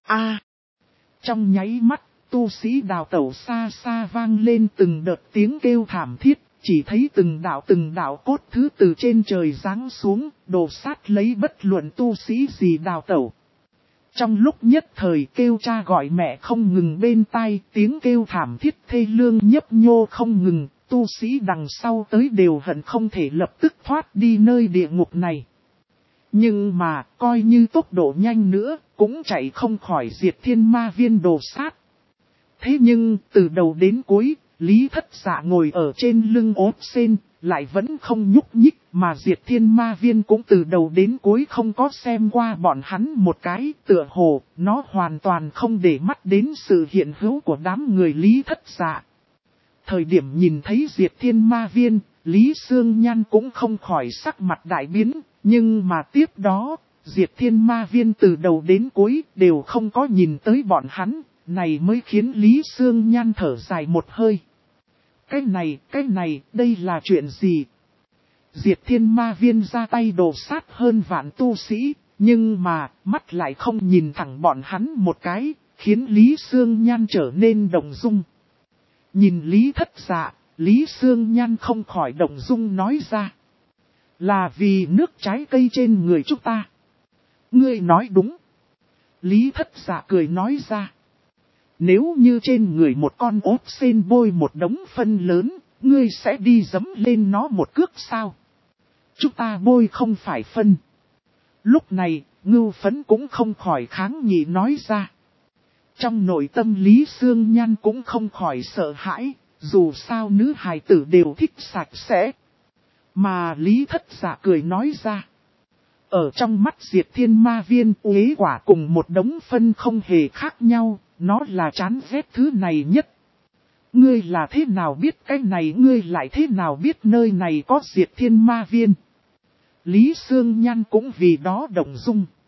Trong nháy mắt, tu sĩ đào tẩu xa xa vang lên từng đợt tiếng kêu thảm thiết, chỉ thấy từng đạo cốt thứ từ trên trời giáng xuống, đổ sát lấy bất luận tu sĩ gì đào tẩu. Trong lúc nhất thời kêu cha gọi mẹ không ngừng bên tai, tiếng kêu thảm thiết thê lương nhấp nhô không ngừng, tu sĩ đằng sau tới đều hận không thể lập tức thoát đi nơi địa ngục này. Nhưng mà, coi như tốc độ nhanh nữa, cũng chạy không khỏi Diệt Thiên Ma Viên đồ sát. Thế nhưng, từ đầu đến cuối, Lý Thất Dạ ngồi ở trên lưng ốt sen, lại vẫn không nhúc nhích, mà Diệt Thiên Ma Viên cũng từ đầu đến cuối không có xem qua bọn hắn một cái, tựa hồ, nó hoàn toàn không để mắt đến sự hiện hữu của đám người Lý Thất Dạ. Thời điểm nhìn thấy Diệt Thiên Ma Viên, Lý Sương Nhan cũng không khỏi sắc mặt đại biến, nhưng mà tiếp đó, Diệt Thiên Ma Viên từ đầu đến cuối đều không có nhìn tới bọn hắn, này mới khiến Lý Sương Nhan thở dài một hơi. Cái này, đây là chuyện gì? Diệt Thiên Ma Viên ra tay đổ sát hơn vạn tu sĩ, nhưng mà, mắt lại không nhìn thẳng bọn hắn một cái, khiến Lý Sương Nhan trở nên động dung. Nhìn Lý Thất Dạ, Lý Sương Nhan không khỏi động dung nói ra. Là vì nước trái cây trên người chúng ta. Ngươi nói đúng. Lý Thất Dạ cười nói ra. Nếu như trên người một con ốt sen bôi một đống phân lớn, ngươi sẽ đi giẫm lên nó một cước sao? Chúng ta bôi không phải phân. Lúc này, Ngưu Phấn cũng không khỏi kháng nghị nói ra. Trong nội tâm Lý Sương Nhan cũng không khỏi sợ hãi, dù sao nữ hài tử đều thích sạch sẽ. Mà Lý Thất Dạ cười nói ra. Ở trong mắt Diệt Thiên Ma Viên uế quả cùng một đống phân không hề khác nhau, nó là chán ghét thứ này nhất. Ngươi là thế nào biết cái này, ngươi lại thế nào biết nơi này có Diệt Thiên Ma Viên? Lý Sương Nhan cũng vì đó động dung.